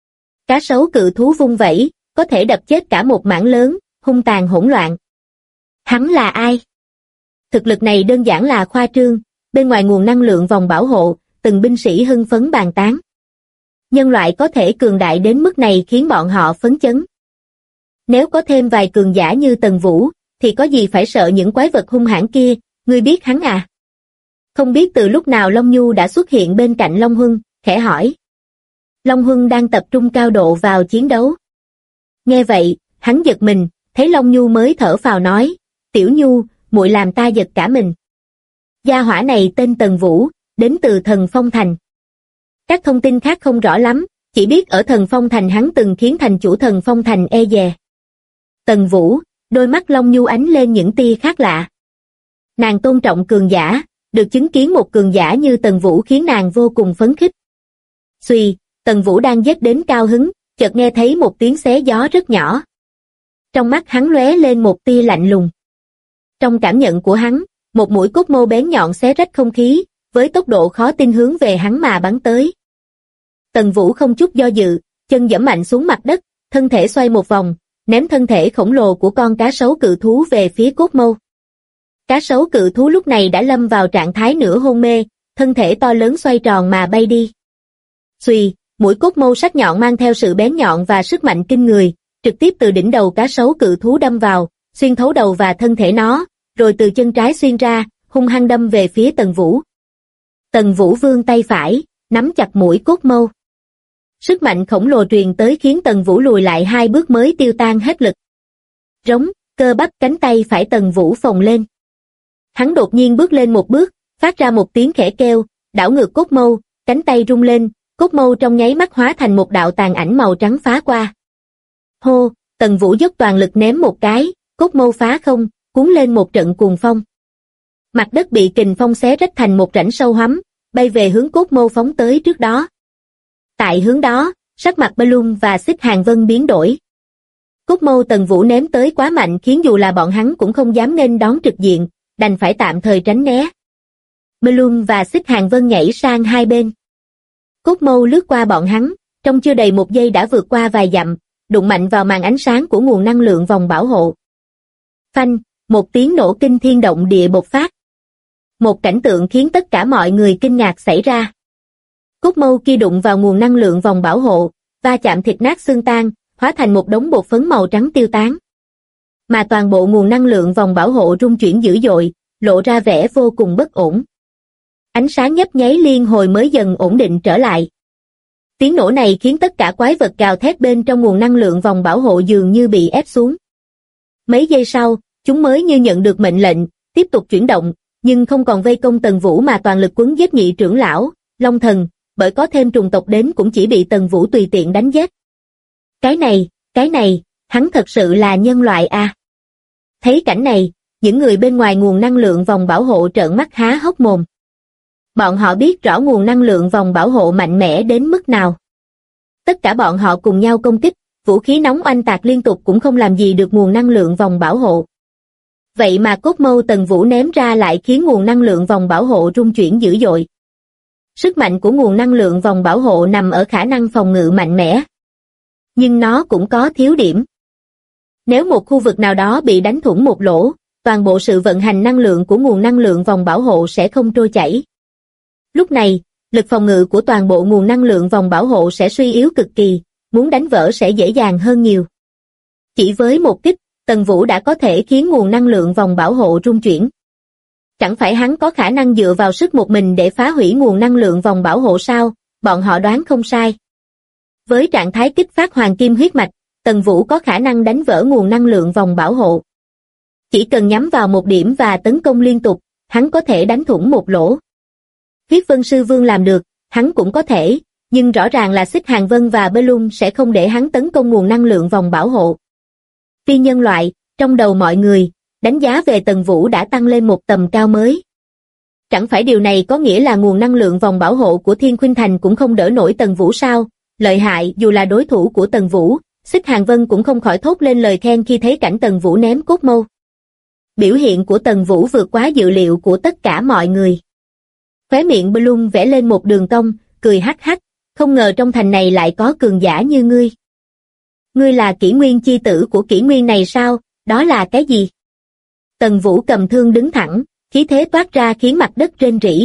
Cá sấu cự thú vung vẩy, có thể đập chết cả một mảng lớn, hung tàn hỗn loạn. Hắn là ai? Thực lực này đơn giản là khoa trương, bên ngoài nguồn năng lượng vòng bảo hộ, từng binh sĩ hưng phấn bàn tán. Nhân loại có thể cường đại đến mức này khiến bọn họ phấn chấn. Nếu có thêm vài cường giả như Tần Vũ, thì có gì phải sợ những quái vật hung hãn kia, ngươi biết hắn à? Không biết từ lúc nào Long Nhu đã xuất hiện bên cạnh Long Huân, khẽ hỏi. Long Huân đang tập trung cao độ vào chiến đấu. Nghe vậy, hắn giật mình, thấy Long Nhu mới thở phào nói, Tiểu Nhu, muội làm ta giật cả mình. Gia hỏa này tên Tần Vũ, đến từ Thần Phong Thành. Các thông tin khác không rõ lắm, chỉ biết ở Thần Phong Thành hắn từng khiến thành chủ Thần Phong Thành e dè. Tần Vũ, đôi mắt Long Nhu ánh lên những tia khác lạ. Nàng tôn trọng cường giả, được chứng kiến một cường giả như Tần Vũ khiến nàng vô cùng phấn khích. Xuy, Tần Vũ đang giết đến cao hứng, chợt nghe thấy một tiếng xé gió rất nhỏ. Trong mắt hắn lóe lên một tia lạnh lùng. Trong cảm nhận của hắn, một mũi cốt mâu bén nhọn xé rách không khí, với tốc độ khó tin hướng về hắn mà bắn tới. Tần Vũ không chút do dự, chân giẫm mạnh xuống mặt đất, thân thể xoay một vòng, ném thân thể khổng lồ của con cá sấu cự thú về phía cốt mâu. Cá sấu cự thú lúc này đã lâm vào trạng thái nửa hôn mê, thân thể to lớn xoay tròn mà bay đi. Xuy, mũi cốt mâu sắc nhọn mang theo sự bén nhọn và sức mạnh kinh người, trực tiếp từ đỉnh đầu cá sấu cự thú đâm vào, xuyên thấu đầu và thân thể nó, rồi từ chân trái xuyên ra, hung hăng đâm về phía Tần Vũ. Tần Vũ vươn tay phải, nắm chặt mũi cốt mâu. Sức mạnh khổng lồ truyền tới khiến Tần Vũ lùi lại 2 bước mới tiêu tan hết lực. Rống, cơ bắp cánh tay phải Tần Vũ phồng lên. Hắn đột nhiên bước lên một bước, phát ra một tiếng khẽ kêu, đảo ngược cốt mâu, cánh tay rung lên, cốt mâu trong nháy mắt hóa thành một đạo tàn ảnh màu trắng phá qua. Hô, Tần Vũ dốc toàn lực ném một cái, cốt mâu phá không, cuốn lên một trận cuồng phong. Mặt đất bị kình phong xé rách thành một rãnh sâu hoắm, bay về hướng cốt mâu phóng tới trước đó. Tại hướng đó, sắc mặt Balloon và Xích Hàng Vân biến đổi. Cốt mâu Tần Vũ ném tới quá mạnh khiến dù là bọn hắn cũng không dám nghênh đón trực diện, đành phải tạm thời tránh né. Balloon và Xích Hàng Vân nhảy sang hai bên. Cốt mâu lướt qua bọn hắn, trong chưa đầy 1 giây đã vượt qua vài dặm, đụng mạnh vào màn ánh sáng của nguồn năng lượng vòng bảo hộ. Phanh, một tiếng nổ kinh thiên động địa bộc phát. Một cảnh tượng khiến tất cả mọi người kinh ngạc xảy ra. Cốt mâu kia đụng vào nguồn năng lượng vòng bảo hộ, va chạm thịt nát xương tan, hóa thành một đống bột phấn màu trắng tiêu tán. Mà toàn bộ nguồn năng lượng vòng bảo hộ rung chuyển dữ dội, lộ ra vẻ vô cùng bất ổn. Ánh sáng nhấp nháy liên hồi mới dần ổn định trở lại. Tiếng nổ này khiến tất cả quái vật gào thét bên trong nguồn năng lượng vòng bảo hộ dường như bị ép xuống. Mấy giây sau, chúng mới như nhận được mệnh lệnh, tiếp tục chuyển động, nhưng không còn vây công Tần Vũ mà toàn lực quấn giết nhị trưởng lão, Long Thần, bởi có thêm trùng tộc đến cũng chỉ bị Tần Vũ tùy tiện đánh giết. Cái này, hắn thật sự là nhân loại à? Thấy cảnh này, những người bên ngoài nguồn năng lượng vòng bảo hộ trợn mắt há hốc mồm. Bọn họ biết rõ nguồn năng lượng vòng bảo hộ mạnh mẽ đến mức nào. Tất cả bọn họ cùng nhau công kích, vũ khí nóng oanh tạc liên tục cũng không làm gì được nguồn năng lượng vòng bảo hộ. Vậy mà cốt mâu Tần Vũ ném ra lại khiến nguồn năng lượng vòng bảo hộ rung chuyển dữ dội. Sức mạnh của nguồn năng lượng vòng bảo hộ nằm ở khả năng phòng ngự mạnh mẽ. Nhưng nó cũng có thiếu điểm. Nếu một khu vực nào đó bị đánh thủng một lỗ, toàn bộ sự vận hành năng lượng của nguồn năng lượng vòng bảo hộ sẽ không trôi chảy. Lúc này, lực phòng ngự của toàn bộ nguồn năng lượng vòng bảo hộ sẽ suy yếu cực kỳ, muốn đánh vỡ sẽ dễ dàng hơn nhiều. Chỉ với một kích, Tần Vũ đã có thể khiến nguồn năng lượng vòng bảo hộ rung chuyển. Chẳng phải hắn có khả năng dựa vào sức một mình để phá hủy nguồn năng lượng vòng bảo hộ sao? Bọn họ đoán không sai. Với trạng thái kích phát hoàng kim huyết mạch, Tần Vũ có khả năng đánh vỡ nguồn năng lượng vòng bảo hộ. Chỉ cần nhắm vào một điểm và tấn công liên tục, hắn có thể đánh thủng một lỗ. Huyết Vân Sư Vương làm được, hắn cũng có thể, nhưng rõ ràng là Xích Hàng Vân và Balloon sẽ không để hắn tấn công nguồn năng lượng vòng bảo hộ. Phi nhân loại, trong đầu mọi người, đánh giá về Tần Vũ đã tăng lên một tầm cao mới. Chẳng phải điều này có nghĩa là nguồn năng lượng vòng bảo hộ của Thiên Khuynh Thành cũng không đỡ nổi Tần Vũ sao? Lợi hại, dù là đối thủ của Tần Vũ, Xích Hàng Vân cũng không khỏi thốt lên lời khen khi thấy cảnh Tần Vũ ném cốt mâu. Biểu hiện của Tần Vũ vượt quá dự liệu của tất cả mọi người. Khóe miệng Balloon vẽ lên một đường cong, cười hắc hắc, không ngờ trong thành này lại có cường giả như ngươi. Ngươi là Kỷ Nguyên chi tử của Kỷ Nguyên này sao, đó là cái gì? Tần Vũ cầm thương đứng thẳng, khí thế toát ra khiến mặt đất rên rỉ.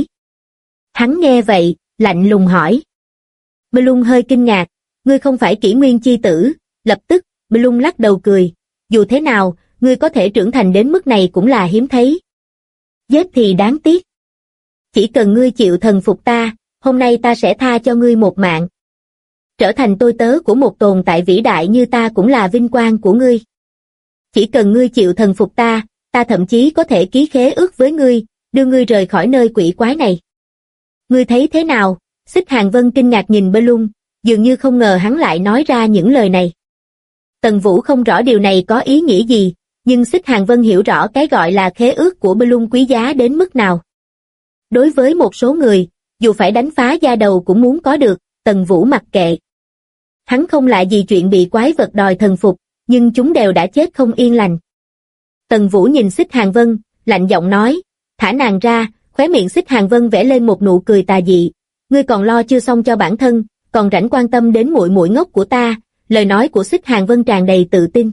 Hắn nghe vậy, lạnh lùng hỏi. Balloon hơi kinh ngạc, ngươi không phải Kỷ Nguyên chi tử, lập tức, Balloon lắc đầu cười, dù thế nào, ngươi có thể trưởng thành đến mức này cũng là hiếm thấy. Giết thì đáng tiếc. Chỉ cần ngươi chịu thần phục ta, hôm nay ta sẽ tha cho ngươi một mạng. Trở thành tôi tớ của một tồn tại vĩ đại như ta cũng là vinh quang của ngươi. Chỉ cần ngươi chịu thần phục ta, ta thậm chí có thể ký khế ước với ngươi, đưa ngươi rời khỏi nơi quỷ quái này. Ngươi thấy thế nào? Xích Hàng Vân kinh ngạc nhìn Balloon, dường như không ngờ hắn lại nói ra những lời này. Tần Vũ không rõ điều này có ý nghĩa gì, nhưng Xích Hàng Vân hiểu rõ cái gọi là khế ước của Balloon quý giá đến mức nào. Đối với một số người, dù phải đánh phá da đầu cũng muốn có được, Tần Vũ mặc kệ. Hắn không lạ gì chuyện bị quái vật đòi thần phục, nhưng chúng đều đã chết không yên lành. Tần Vũ nhìn Xích Hàng Vân, lạnh giọng nói, thả nàng ra, khóe miệng Xích Hàng Vân vẽ lên một nụ cười tà dị. Ngươi còn lo chưa xong cho bản thân, còn rảnh quan tâm đến muội muội ngốc của ta. Lời nói của Xích Hàng Vân tràn đầy tự tin.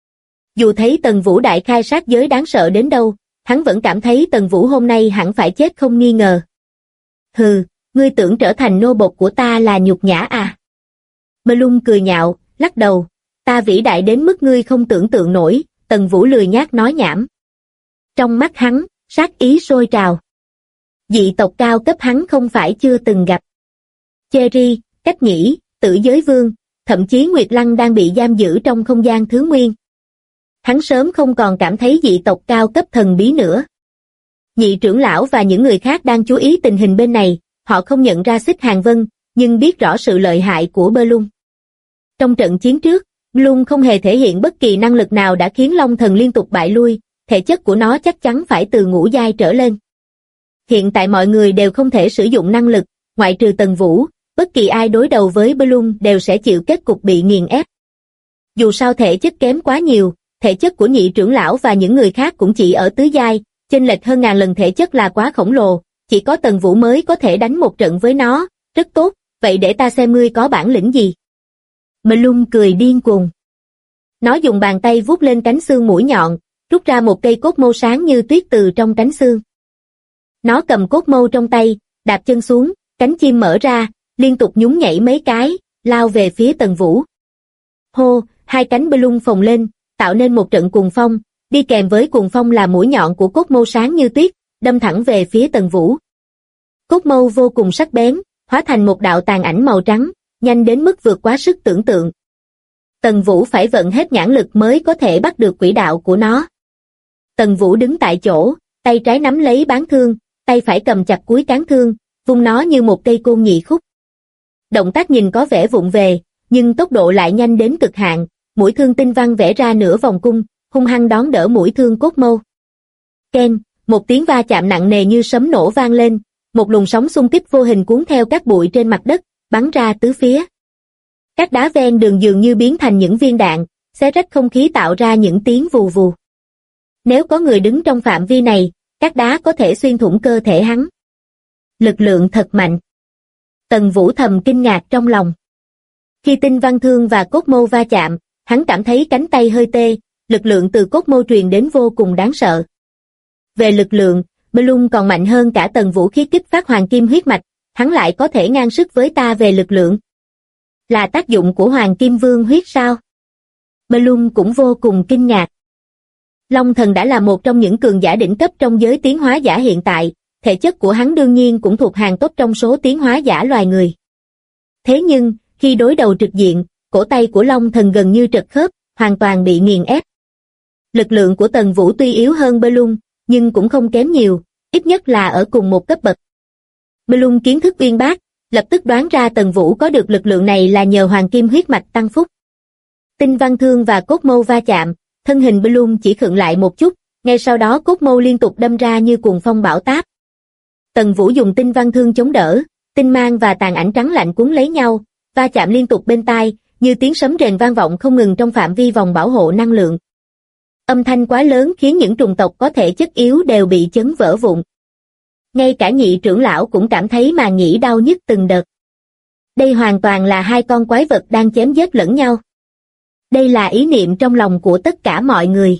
Dù thấy Tần Vũ đại khai sát giới đáng sợ đến đâu, hắn vẫn cảm thấy Tần Vũ hôm nay hẳn phải chết không nghi ngờ. Hừ, ngươi tưởng trở thành nô bộc của ta là nhục nhã à? Mơ Lung cười nhạo, lắc đầu. Ta vĩ đại đến mức ngươi không tưởng tượng nổi. Tần Vũ lười nhác nói nhảm. Trong mắt hắn, sát ý sôi trào. Dị tộc cao cấp hắn không phải chưa từng gặp. Cherry, Cách Nhĩ, Tử Giới Vương, thậm chí Nguyệt Lăng đang bị giam giữ trong không gian thứ nguyên. Hắn sớm không còn cảm thấy dị tộc cao cấp thần bí nữa. Nhị trưởng lão và những người khác đang chú ý tình hình bên này, họ không nhận ra Xích Hàng Vân, nhưng biết rõ sự lợi hại của Bơ Lung. Trong trận chiến trước, Lung không hề thể hiện bất kỳ năng lực nào đã khiến Long Thần liên tục bại lui, thể chất của nó chắc chắn phải từ ngũ giai trở lên. Hiện tại mọi người đều không thể sử dụng năng lực, ngoại trừ Tần Vũ, bất kỳ ai đối đầu với Bơ Lung đều sẽ chịu kết cục bị nghiền ép. Dù sao thể chất kém quá nhiều, thể chất của nhị trưởng lão và những người khác cũng chỉ ở tứ giai, chênh lệch hơn ngàn lần thể chất là quá khổng lồ, chỉ có Tần Vũ mới có thể đánh một trận với nó. Rất tốt, vậy để ta xem ngươi có bản lĩnh gì. Mơ Lung cười điên cuồng. Nó dùng bàn tay vuốt lên cánh xương mũi nhọn, rút ra một cây cốt mâu sáng như tuyết từ trong cánh xương. Nó cầm cốt mâu trong tay, đạp chân xuống, cánh chim mở ra, liên tục nhún nhảy mấy cái, lao về phía Tần Vũ. Hô, hai cánh Bơ Lung phồng lên, tạo nên một trận cuồng phong, đi kèm với cuồng phong là mũi nhọn của cốt mâu sáng như tuyết, đâm thẳng về phía Tần Vũ. Cốt mâu vô cùng sắc bén, hóa thành một đạo tàn ảnh màu trắng, nhanh đến mức vượt quá sức tưởng tượng. Tần Vũ phải vận hết nhãn lực mới có thể bắt được quỹ đạo của nó. Tần Vũ đứng tại chỗ, tay trái nắm lấy bán thương, tay phải cầm chặt cuối cán thương, vung nó như một cây côn nhị khúc. Động tác nhìn có vẻ vụng về, nhưng tốc độ lại nhanh đến cực hạn, mũi thương tinh văn vẽ ra nửa vòng cung, hung hăng đón đỡ mũi thương cốt mâu. Ken, một tiếng va chạm nặng nề như sấm nổ vang lên, một luồng sóng xung kích vô hình cuốn theo các bụi trên mặt đất, bắn ra tứ phía. Các đá ven đường dường như biến thành những viên đạn, xé rách không khí tạo ra những tiếng vù vù. Nếu có người đứng trong phạm vi này, các đá có thể xuyên thủng cơ thể hắn. Lực lượng thật mạnh. Tần Vũ thầm kinh ngạc trong lòng. Khi tinh văn thương và cốt mâu va chạm, hắn cảm thấy cánh tay hơi tê, lực lượng từ cốt mâu truyền đến vô cùng đáng sợ. Về lực lượng, Mơ Lung còn mạnh hơn cả Tần Vũ khi kích phát hoàng kim huyết mạch, hắn lại có thể ngang sức với ta về lực lượng. Là tác dụng của hoàng kim vương huyết sao? Mơ Lung cũng vô cùng kinh ngạc. Long Thần đã là một trong những cường giả đỉnh cấp trong giới tiến hóa giả hiện tại, thể chất của hắn đương nhiên cũng thuộc hàng top trong số tiến hóa giả loài người. Thế nhưng, khi đối đầu trực diện, cổ tay của Long Thần gần như trật khớp, hoàn toàn bị nghiền ép. Lực lượng của Tần Vũ tuy yếu hơn Bơ Lung, nhưng cũng không kém nhiều, ít nhất là ở cùng một cấp bậc. Bơ Lung kiến thức uyên bác, lập tức đoán ra Tần Vũ có được lực lượng này là nhờ hoàng kim huyết mạch tăng phúc. Tinh văn thương và cốt mâu va chạm, thân hình Bơ Lung chỉ khựng lại một chút, ngay sau đó cốt mâu liên tục đâm ra như cuồng phong bão táp. Tần Vũ dùng tinh văn thương chống đỡ, tinh mang và tàn ảnh trắng lạnh cuốn lấy nhau, va chạm liên tục bên tai, như tiếng sấm rền vang vọng không ngừng trong phạm vi vòng bảo hộ năng lượng. Âm thanh quá lớn khiến những trùng tộc có thể chất yếu đều bị chấn vỡ vụn. Ngay cả nhị trưởng lão cũng cảm thấy màng nhĩ đau nhức từng đợt. Đây hoàn toàn là hai con quái vật đang chém giết lẫn nhau. Đây là ý niệm trong lòng của tất cả mọi người.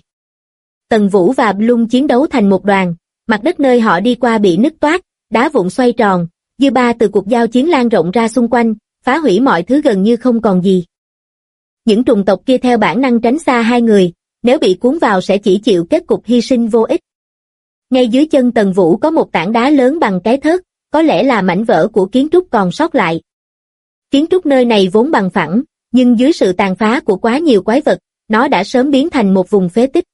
Tần Vũ và Lung chiến đấu thành một đoàn, mặt đất nơi họ đi qua bị nứt toác, đá vụn xoay tròn, dư ba từ cuộc giao chiến lan rộng ra xung quanh, phá hủy mọi thứ gần như không còn gì. Những trùng tộc kia theo bản năng tránh xa hai người, nếu bị cuốn vào sẽ chỉ chịu kết cục hy sinh vô ích. Ngay dưới chân Tần Vũ có một tảng đá lớn bằng cái thớt, có lẽ là mảnh vỡ của kiến trúc còn sót lại. Kiến trúc nơi này vốn bằng phẳng, nhưng dưới sự tàn phá của quá nhiều quái vật, nó đã sớm biến thành một vùng phế tích.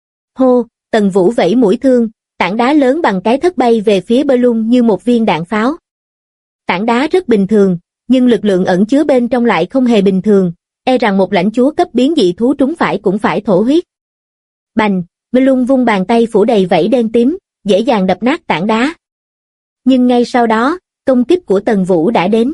Hô, Tần Vũ vẫy mũi thương, tảng đá lớn bằng cái thớt bay về phía Bơ Lung như một viên đạn pháo. Tảng đá rất bình thường, nhưng lực lượng ẩn chứa bên trong lại không hề bình thường, e rằng một lãnh chúa cấp biến dị thú trúng phải cũng phải thổ huyết. Bành, Bơ Lung vung bàn tay phủ đầy vảy đen tím, dễ dàng đập nát tảng đá. Nhưng ngay sau đó, công kích của Tần Vũ đã đến.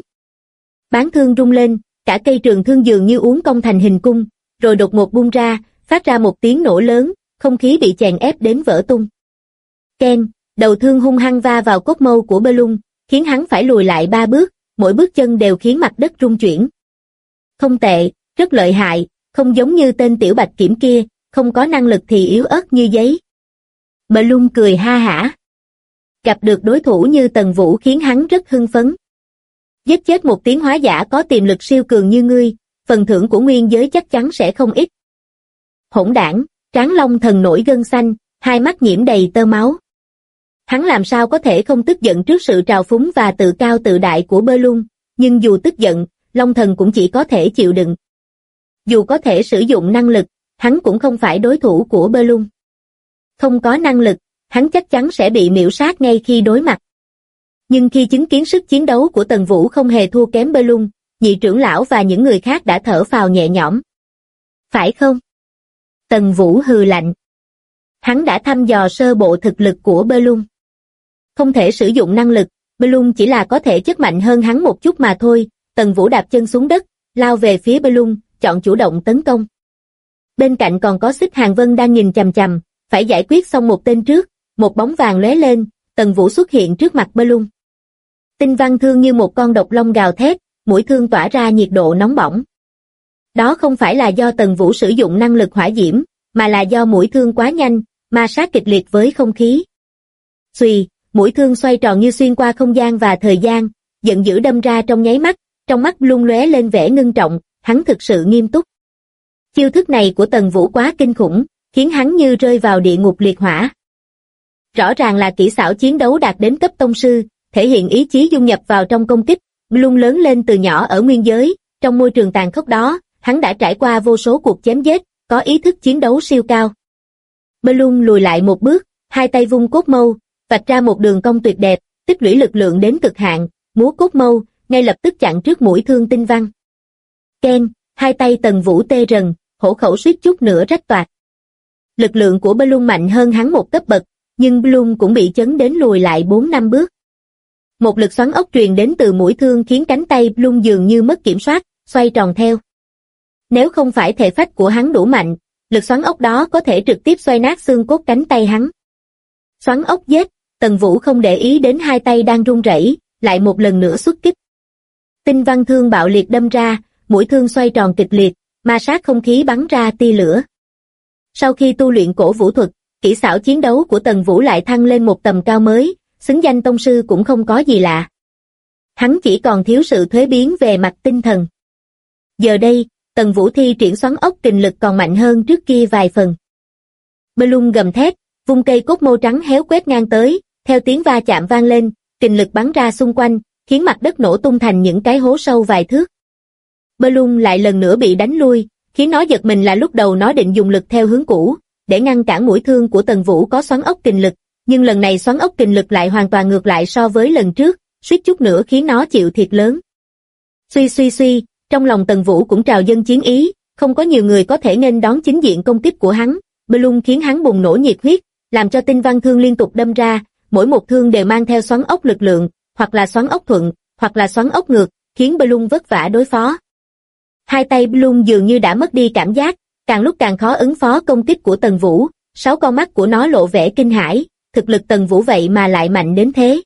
Bán thương rung lên, cả cây trường thương dường như uốn cong thành hình cung, rồi đột ngột bung ra, phát ra một tiếng nổ lớn, không khí bị chèn ép đến vỡ tung. Ken, Đầu thương hung hăng va vào cốt mâu của Bellum, khiến hắn phải lùi lại 3 bước, mỗi bước chân đều khiến mặt đất rung chuyển. Không tệ, rất lợi hại, không giống như tên tiểu bạch kiểm kia, không có năng lực thì yếu ớt như giấy. Bellum cười ha hả. Gặp được đối thủ như Tần Vũ khiến hắn rất hưng phấn. Giết chết một tiến hóa giả có tiềm lực siêu cường như ngươi, phần thưởng của nguyên giới chắc chắn sẽ không ít. Hỗn đảng, Tráng Long Thần nổi gân xanh, hai mắt nhiễm đầy tơ máu. Hắn làm sao có thể không tức giận trước sự trào phúng và tự cao tự đại của Bellum, nhưng dù tức giận, Long Thần cũng chỉ có thể chịu đựng. Dù có thể sử dụng năng lực, hắn cũng không phải đối thủ của Bellum. Không có năng lực, hắn chắc chắn sẽ bị miểu sát ngay khi đối mặt. Nhưng khi chứng kiến sức chiến đấu của Tần Vũ không hề thua kém Bellum, nhị trưởng lão và những người khác đã thở phào nhẹ nhõm. Phải không? Tần Vũ hừ lạnh. Hắn đã thăm dò sơ bộ thực lực của Bellum. Không thể sử dụng năng lực, Bellum chỉ là có thể chất mạnh hơn hắn một chút mà thôi. Tần Vũ đạp chân xuống đất, lao về phía Bellum, chọn chủ động tấn công. Bên cạnh còn có Xích Hàng Vân đang nhìn chằm chằm, phải giải quyết xong một tên trước, một bóng vàng lóe lên, Tần Vũ xuất hiện trước mặt Bellum. Tinh văn thương như một con độc long gào thét, mũi thương tỏa ra nhiệt độ nóng bỏng. Đó không phải là do Tần Vũ sử dụng năng lực hỏa diễm, mà là do mũi thương quá nhanh, ma sát kịch liệt với không khí. Xuy, mũi thương xoay tròn như xuyên qua không gian và thời gian, giận dữ đâm ra trong nháy mắt, trong mắt Bellum lóe lên vẻ ngưng trọng, hắn thực sự nghiêm túc. Chiêu thức này của Tần Vũ quá kinh khủng, khiến hắn như rơi vào địa ngục liệt hỏa. Rõ ràng là kỹ xảo chiến đấu đạt đến cấp tông sư, thể hiện ý chí dung nhập vào trong công kích. Bellum lớn lên từ nhỏ ở nguyên giới, trong môi trường tàn khốc đó, hắn đã trải qua vô số cuộc chém giết, có ý thức chiến đấu siêu cao. Bellum lùi lại một bước, hai tay vung cốt mâu, vạch ra một đường cong tuyệt đẹp, tích lũy lực lượng đến cực hạn, múa cốt mâu, ngay lập tức chặn trước mũi thương tinh văn. Keng, hai tay Tần Vũ tê rần, hổ khẩu suýt chút nữa rách toạc. Lực lượng của Bellum mạnh hơn hắn một cấp bậc, nhưng Bellum cũng bị chấn đến lùi lại 4-5 bước. Một lực xoắn ốc truyền đến từ mũi thương khiến cánh tay Bellum dường như mất kiểm soát, xoay tròn theo. Nếu không phải thể phách của hắn đủ mạnh, lực xoắn ốc đó có thể trực tiếp xoay nát xương cốt cánh tay hắn. Xoắn ốc giết, Tần Vũ không để ý đến hai tay đang run rẩy, lại một lần nữa xuất kích. Tinh văn thương bạo liệt đâm ra, mũi thương xoay tròn kịch liệt, ma sát không khí bắn ra tia lửa. Sau khi tu luyện cổ vũ thuật, kỹ xảo chiến đấu của Tần Vũ lại thăng lên một tầm cao mới, xứng danh tông sư cũng không có gì lạ. Hắn chỉ còn thiếu sự thuế biến về mặt tinh thần. Giờ đây, Tần Vũ thi triển xoắn ốc kình lực còn mạnh hơn trước kia vài phần. Bellum gầm thét, vung cây cốt mâu trắng héo quét ngang tới, theo tiếng va chạm vang lên, kình lực bắn ra xung quanh, khiến mặt đất nổ tung thành những cái hố sâu vài thước. Bellum lại lần nữa bị đánh lui, khiến nó giật mình là lúc đầu nó định dùng lực theo hướng cũ, để ngăn cản mũi thương của Tần Vũ có xoắn ốc kình lực, nhưng lần này xoắn ốc kình lực lại hoàn toàn ngược lại so với lần trước, suýt chút nữa khiến nó chịu thiệt lớn. Suy suy suy, trong lòng Tần Vũ cũng trào dâng chiến ý, không có nhiều người có thể nghênh đón chính diện công kích của hắn. Bellum khiến hắn bùng nổ nhiệt huyết, làm cho tinh văn thương liên tục đâm ra, mỗi một thương đều mang theo xoắn ốc lực lượng, hoặc là xoắn ốc thuận, hoặc là xoắn ốc ngược, khiến Bellum vất vả đối phó. Hai tay Bellum dường như đã mất đi cảm giác, càng lúc càng khó ứng phó công kích của Tần Vũ, 6 con mắt của nó lộ vẻ kinh hãi, thực lực Tần Vũ vậy mà lại mạnh đến thế.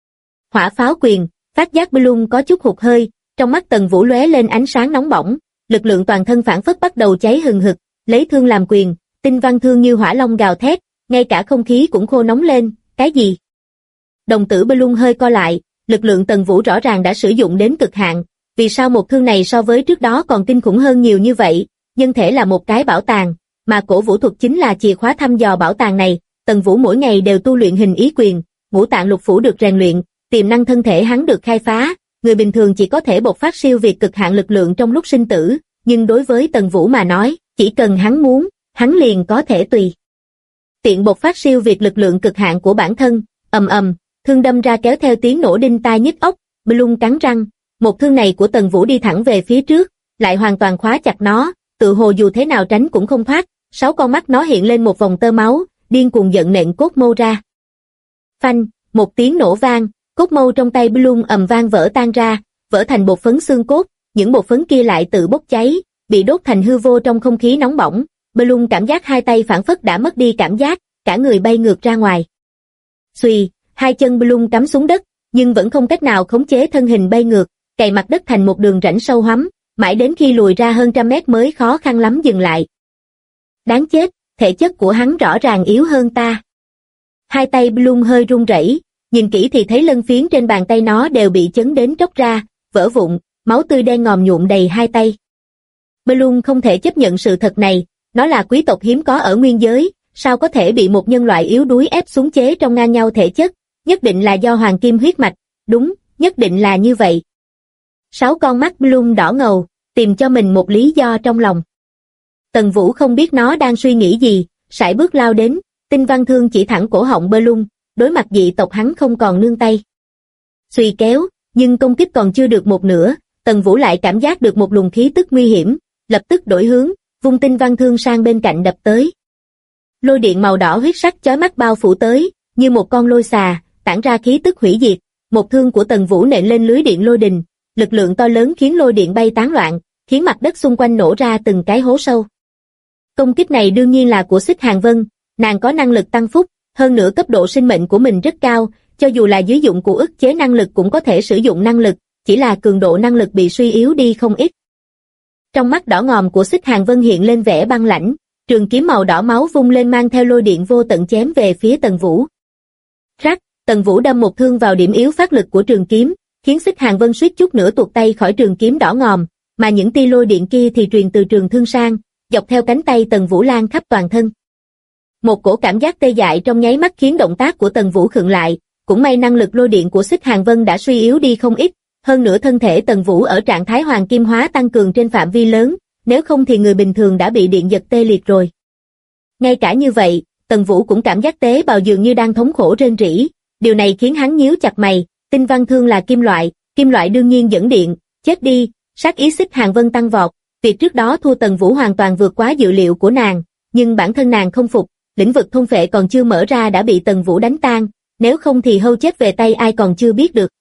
Hỏa pháo quyền, phát giác Bellum có chút hụt hơi, trong mắt Tần Vũ lóe lên ánh sáng nóng bỏng, lực lượng toàn thân phản phất bắt đầu cháy hừng hực, lấy thương làm quyền, tinh văn thương như hỏa long gào thét, ngay cả không khí cũng khô nóng lên, cái gì? Đồng tử Bellum hơi co lại, lực lượng Tần Vũ rõ ràng đã sử dụng đến cực hạn, vì sao một thương này so với trước đó còn kinh khủng hơn nhiều như vậy? Nhân thể là một cái bảo tàng, mà cổ vũ thuật chính là chìa khóa thăm dò bảo tàng này. Tần Vũ mỗi ngày đều tu luyện hình ý quyền, ngũ tạng lục phủ được rèn luyện, tiềm năng thân thể hắn được khai phá, người bình thường chỉ có thể bộc phát siêu việt cực hạn lực lượng trong lúc sinh tử, nhưng đối với Tần Vũ mà nói, chỉ cần hắn muốn, hắn liền có thể tùy tiện bộc phát siêu việt lực lượng cực hạn của bản thân. Ầm ầm, thương đâm ra kéo theo tiếng nổ đinh tai nhức óc. Bellum cắn răng, một thương này của Tần Vũ đi thẳng về phía trước, lại hoàn toàn khóa chặt nó, tự hồ dù thế nào tránh cũng không thoát. 6 con mắt nó hiện lên một vòng tơ máu, điên cuồng giận nện cốt mâu ra. Phanh, một tiếng nổ vang, cốt mâu trong tay Bellum ầm vang vỡ tan ra, vỡ thành bột phấn xương cốt, những bột phấn kia lại tự bốc cháy, bị đốt thành hư vô trong không khí nóng bỏng. Bellum cảm giác hai tay phảng phất đã mất đi cảm giác, cả người bay ngược ra ngoài. Xuy, hai chân Bloom cắm xuống đất, nhưng vẫn không cách nào khống chế thân hình bay ngược, cày mặt đất thành một đường rãnh sâu hoắm, mãi đến khi lùi ra hơn trăm mét mới khó khăn lắm dừng lại. Đáng chết, thể chất của hắn rõ ràng yếu hơn ta. Hai tay Bloom hơi run rẩy, nhìn kỹ thì thấy lân phiến trên bàn tay nó đều bị chấn đến tróc ra, vỡ vụn, máu tươi đen ngòm nhuộm đầy hai tay. Bloom không thể chấp nhận sự thật này, nó là quý tộc hiếm có ở nguyên giới, sao có thể bị một nhân loại yếu đuối ép xuống chế trong ngang nhau thể chất, nhất định là do hoàng kim huyết mạch, đúng, nhất định là như vậy. 6 con mắt Bloom đỏ ngầu, tìm cho mình một lý do trong lòng. Tần Vũ không biết nó đang suy nghĩ gì, sải bước lao đến, tinh văn thương chỉ thẳng cổ họng Bloom, đối mặt dị tộc hắn không còn nương tay. Xuy kéo, nhưng công kích còn chưa được một nửa, Tần Vũ lại cảm giác được một luồng khí tức nguy hiểm, lập tức đổi hướng, vung tinh văn thương sang bên cạnh đập tới. Lôi điện màu đỏ huyết sắc chói mắt bao phủ tới, như một con lôi xà, tản ra khí tức hủy diệt, một thương của Tần Vũ nện lên lưới điện lôi đình, lực lượng to lớn khiến lôi điện bay tán loạn, khiến mặt đất xung quanh nổ ra từng cái hố sâu. Công kích này đương nhiên là của Xích Hàng Vân, nàng có năng lực tăng phúc, hơn nữa cấp độ sinh mệnh của mình rất cao, cho dù là dưới dụng cụ ức chế năng lực cũng có thể sử dụng năng lực, chỉ là cường độ năng lực bị suy yếu đi không ít. Trong mắt đỏ ngòm của Xích Hàng Vân hiện lên vẻ băng lãnh, trường kiếm màu đỏ máu vung lên mang theo lôi điện vô tận chém về phía Tần Vũ. Rắc, Tần Vũ đâm một thương vào điểm yếu phát lực của trường kiếm, khiến Xích Hàng Vân suýt chút nữa tuột tay khỏi trường kiếm đỏ ngòm, mà những tia lôi điện kia thì truyền từ trường thương sang, dọc theo cánh tay Tần Vũ lan khắp toàn thân. Một cổ cảm giác tê dại trong nháy mắt khiến động tác của Tần Vũ khựng lại, cũng may năng lực lôi điện của Xích Hàng Vân đã suy yếu đi không ít, hơn nữa thân thể Tần Vũ ở trạng thái hoàng kim hóa tăng cường trên phạm vi lớn, nếu không thì người bình thường đã bị điện giật tê liệt rồi. Ngay cả như vậy, Tần Vũ cũng cảm giác tế bào dường như đang thống khổ rên rỉ, điều này khiến hắn nhíu chặt mày, tinh văn thương là kim loại đương nhiên dẫn điện, chết đi, sát ý Xích Hàng Vân tăng vọt, việc trước đó thua Tần Vũ hoàn toàn vượt quá dự liệu của nàng, nhưng bản thân nàng không phục, lĩnh vực thôn phệ còn chưa mở ra đã bị Tần Vũ đánh tan, nếu không thì hâu chết về tay ai còn chưa biết được.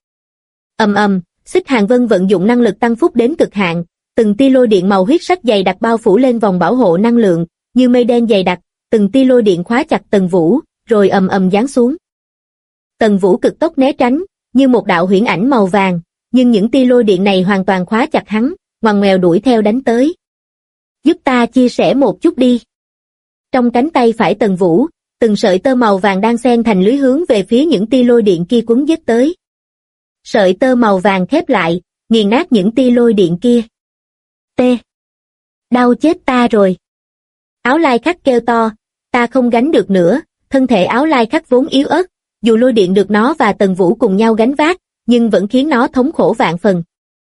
Ầm ầm, Xích Hàng Vân vận dụng năng lực tăng phúc đến cực hạn, từng tia lôi điện màu huyết sắc dày đặc bao phủ lên vòng bảo hộ năng lượng, như mây đen dày đặc, từng tia lôi điện khóa chặt Tần Vũ, rồi ầm ầm giáng xuống. Tần Vũ cực tốc né tránh, như một đạo huyễn ảnh màu vàng, nhưng những tia lôi điện này hoàn toàn khóa chặt hắn, ngoằn ngoèo đuổi theo đánh tới. Giúp ta chia sẻ một chút đi. Trong cánh tay phải Tần Vũ, từng sợi tơ màu vàng đang xen thành lưới hướng về phía những tia lôi điện kia cuốn giết tới. Sợi tơ màu vàng khép lại, nghiền nát những tia lôi điện kia. Tê! Đau chết ta rồi! Áo lai khắc kêu to, ta không gánh được nữa, thân thể áo lai khắc vốn yếu ớt, dù lôi điện được nó và Tần Vũ cùng nhau gánh vác, nhưng vẫn khiến nó thống khổ vạn phần.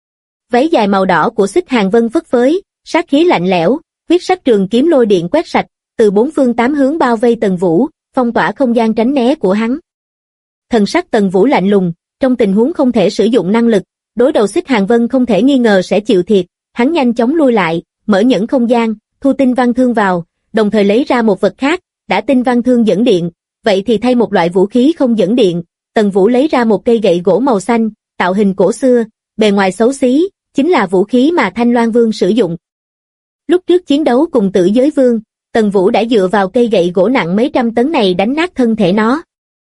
Váy dài màu đỏ của Xích Hàng Vân phất phới, sát khí lạnh lẽo, huyết sắc trường kiếm lôi điện quét sạch, từ bốn phương tám hướng bao vây Tần Vũ, phong tỏa không gian tránh né của hắn. Thần sắc Tần Vũ lạnh lùng, trong tình huống không thể sử dụng năng lực, đối đầu Xích Hàng Vân không thể nghi ngờ sẽ chịu thiệt, hắn nhanh chóng lui lại, mở nhẫn không gian, thu tinh văn thương vào, đồng thời lấy ra một vật khác, đã tinh văn thương dẫn điện, vậy thì thay một loại vũ khí không dẫn điện, Tần Vũ lấy ra một cây gậy gỗ màu xanh, tạo hình cổ xưa, bề ngoài xấu xí, chính là vũ khí mà Thanh Loan Vương sử dụng. Lúc trước chiến đấu cùng Tử Giới Vương, Tần Vũ đã dựa vào cây gậy gỗ nặng mấy trăm tấn này đánh nát thân thể nó.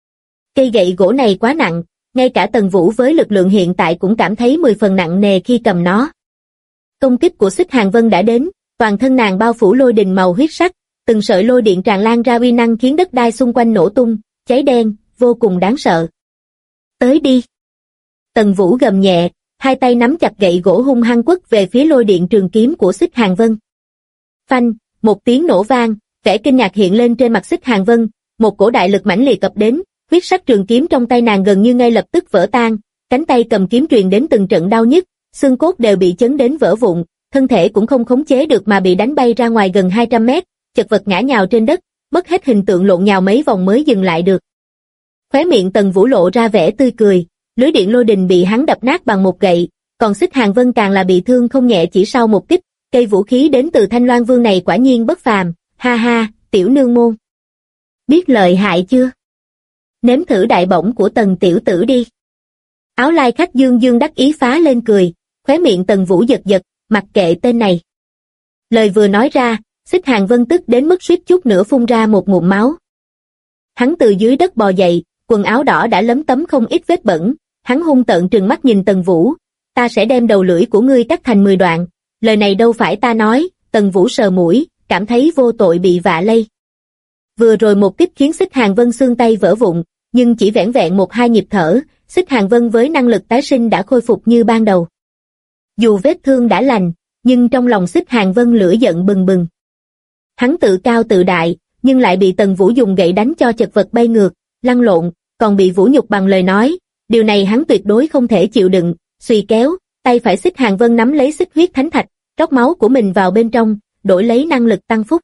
Cây gậy gỗ này quá nặng, ngay cả Tần Vũ với lực lượng hiện tại cũng cảm thấy 10 phần nặng nề khi cầm nó. Công kích của Xích Hàng Vân đã đến, toàn thân nàng bao phủ lôi đình màu huyết sắc, từng sợi lôi điện tràn lan ra uy năng khiến đất đai xung quanh nổ tung, cháy đen, vô cùng đáng sợ. Tới đi! Tần Vũ gầm nhẹ, hai tay nắm chặt gậy gỗ hung hăng quất về phía lôi điện trường kiếm của Xích Hàng Vân. Phanh, một tiếng nổ vang, vẻ kinh ngạc hiện lên trên mặt Xích Hàng Vân, một cổ đại lực mãnh liệt ập đến, huyết sắc trường kiếm trong tay nàng gần như ngay lập tức vỡ tan, cánh tay cầm kiếm truyền đến từng trận đau nhức, xương cốt đều bị chấn đến vỡ vụn, thân thể cũng không khống chế được mà bị đánh bay ra ngoài gần 200 mét, chật vật ngã nhào trên đất, mất hết hình tượng lộn nhào mấy vòng mới dừng lại được. Khóe miệng Tần Vũ lộ ra vẻ tươi cười, lưới điện lôi đình bị hắn đập nát bằng một gậy, còn Xích Hàng Vân càng là bị thương không nhẹ chỉ sau một kích, cây vũ khí đến từ Thanh Loan Vương này quả nhiên bất phàm, ha ha, tiểu nương môn. Biết lợi hại chưa? Nếm thử đại bổng của Tần tiểu tử đi. Áo lai khách dương dương đắc ý phá lên cười, khóe miệng Tần Vũ giật giật, mặc kệ tên này. Lời vừa nói ra, Xích Hàng Vân tức đến mức suýt chút nữa phun ra một ngụm máu. Hắn từ dưới đất bò dậy, quần áo đỏ đã lấm tấm không ít vết bẩn, hắn hung tợn trừng mắt nhìn Tần Vũ, ta sẽ đem đầu lưỡi của ngươi cắt thành 10 đoạn, lời này đâu phải ta nói. Tần Vũ sờ mũi, cảm thấy vô tội bị vạ lây. Vừa rồi một kích khiến Xích Hàng Vân xương tay vỡ vụn, nhưng chỉ vẻn vẹn 1-2 nhịp thở, Xích Hàng Vân với năng lực tái sinh đã khôi phục như ban đầu. Dù vết thương đã lành, nhưng trong lòng Xích Hàng Vân lửa giận bừng bừng. Hắn tự cao tự đại, nhưng lại bị Tần Vũ dùng gậy đánh cho chật vật bay ngược, lăn lộn, còn bị vũ nhục bằng lời nói, điều này hắn tuyệt đối không thể chịu đựng. Xuy kéo, tay phải Xích Hàng Vân nắm lấy xích huyết thánh thạch, rót máu của mình vào bên trong, đổi lấy năng lực tăng phúc.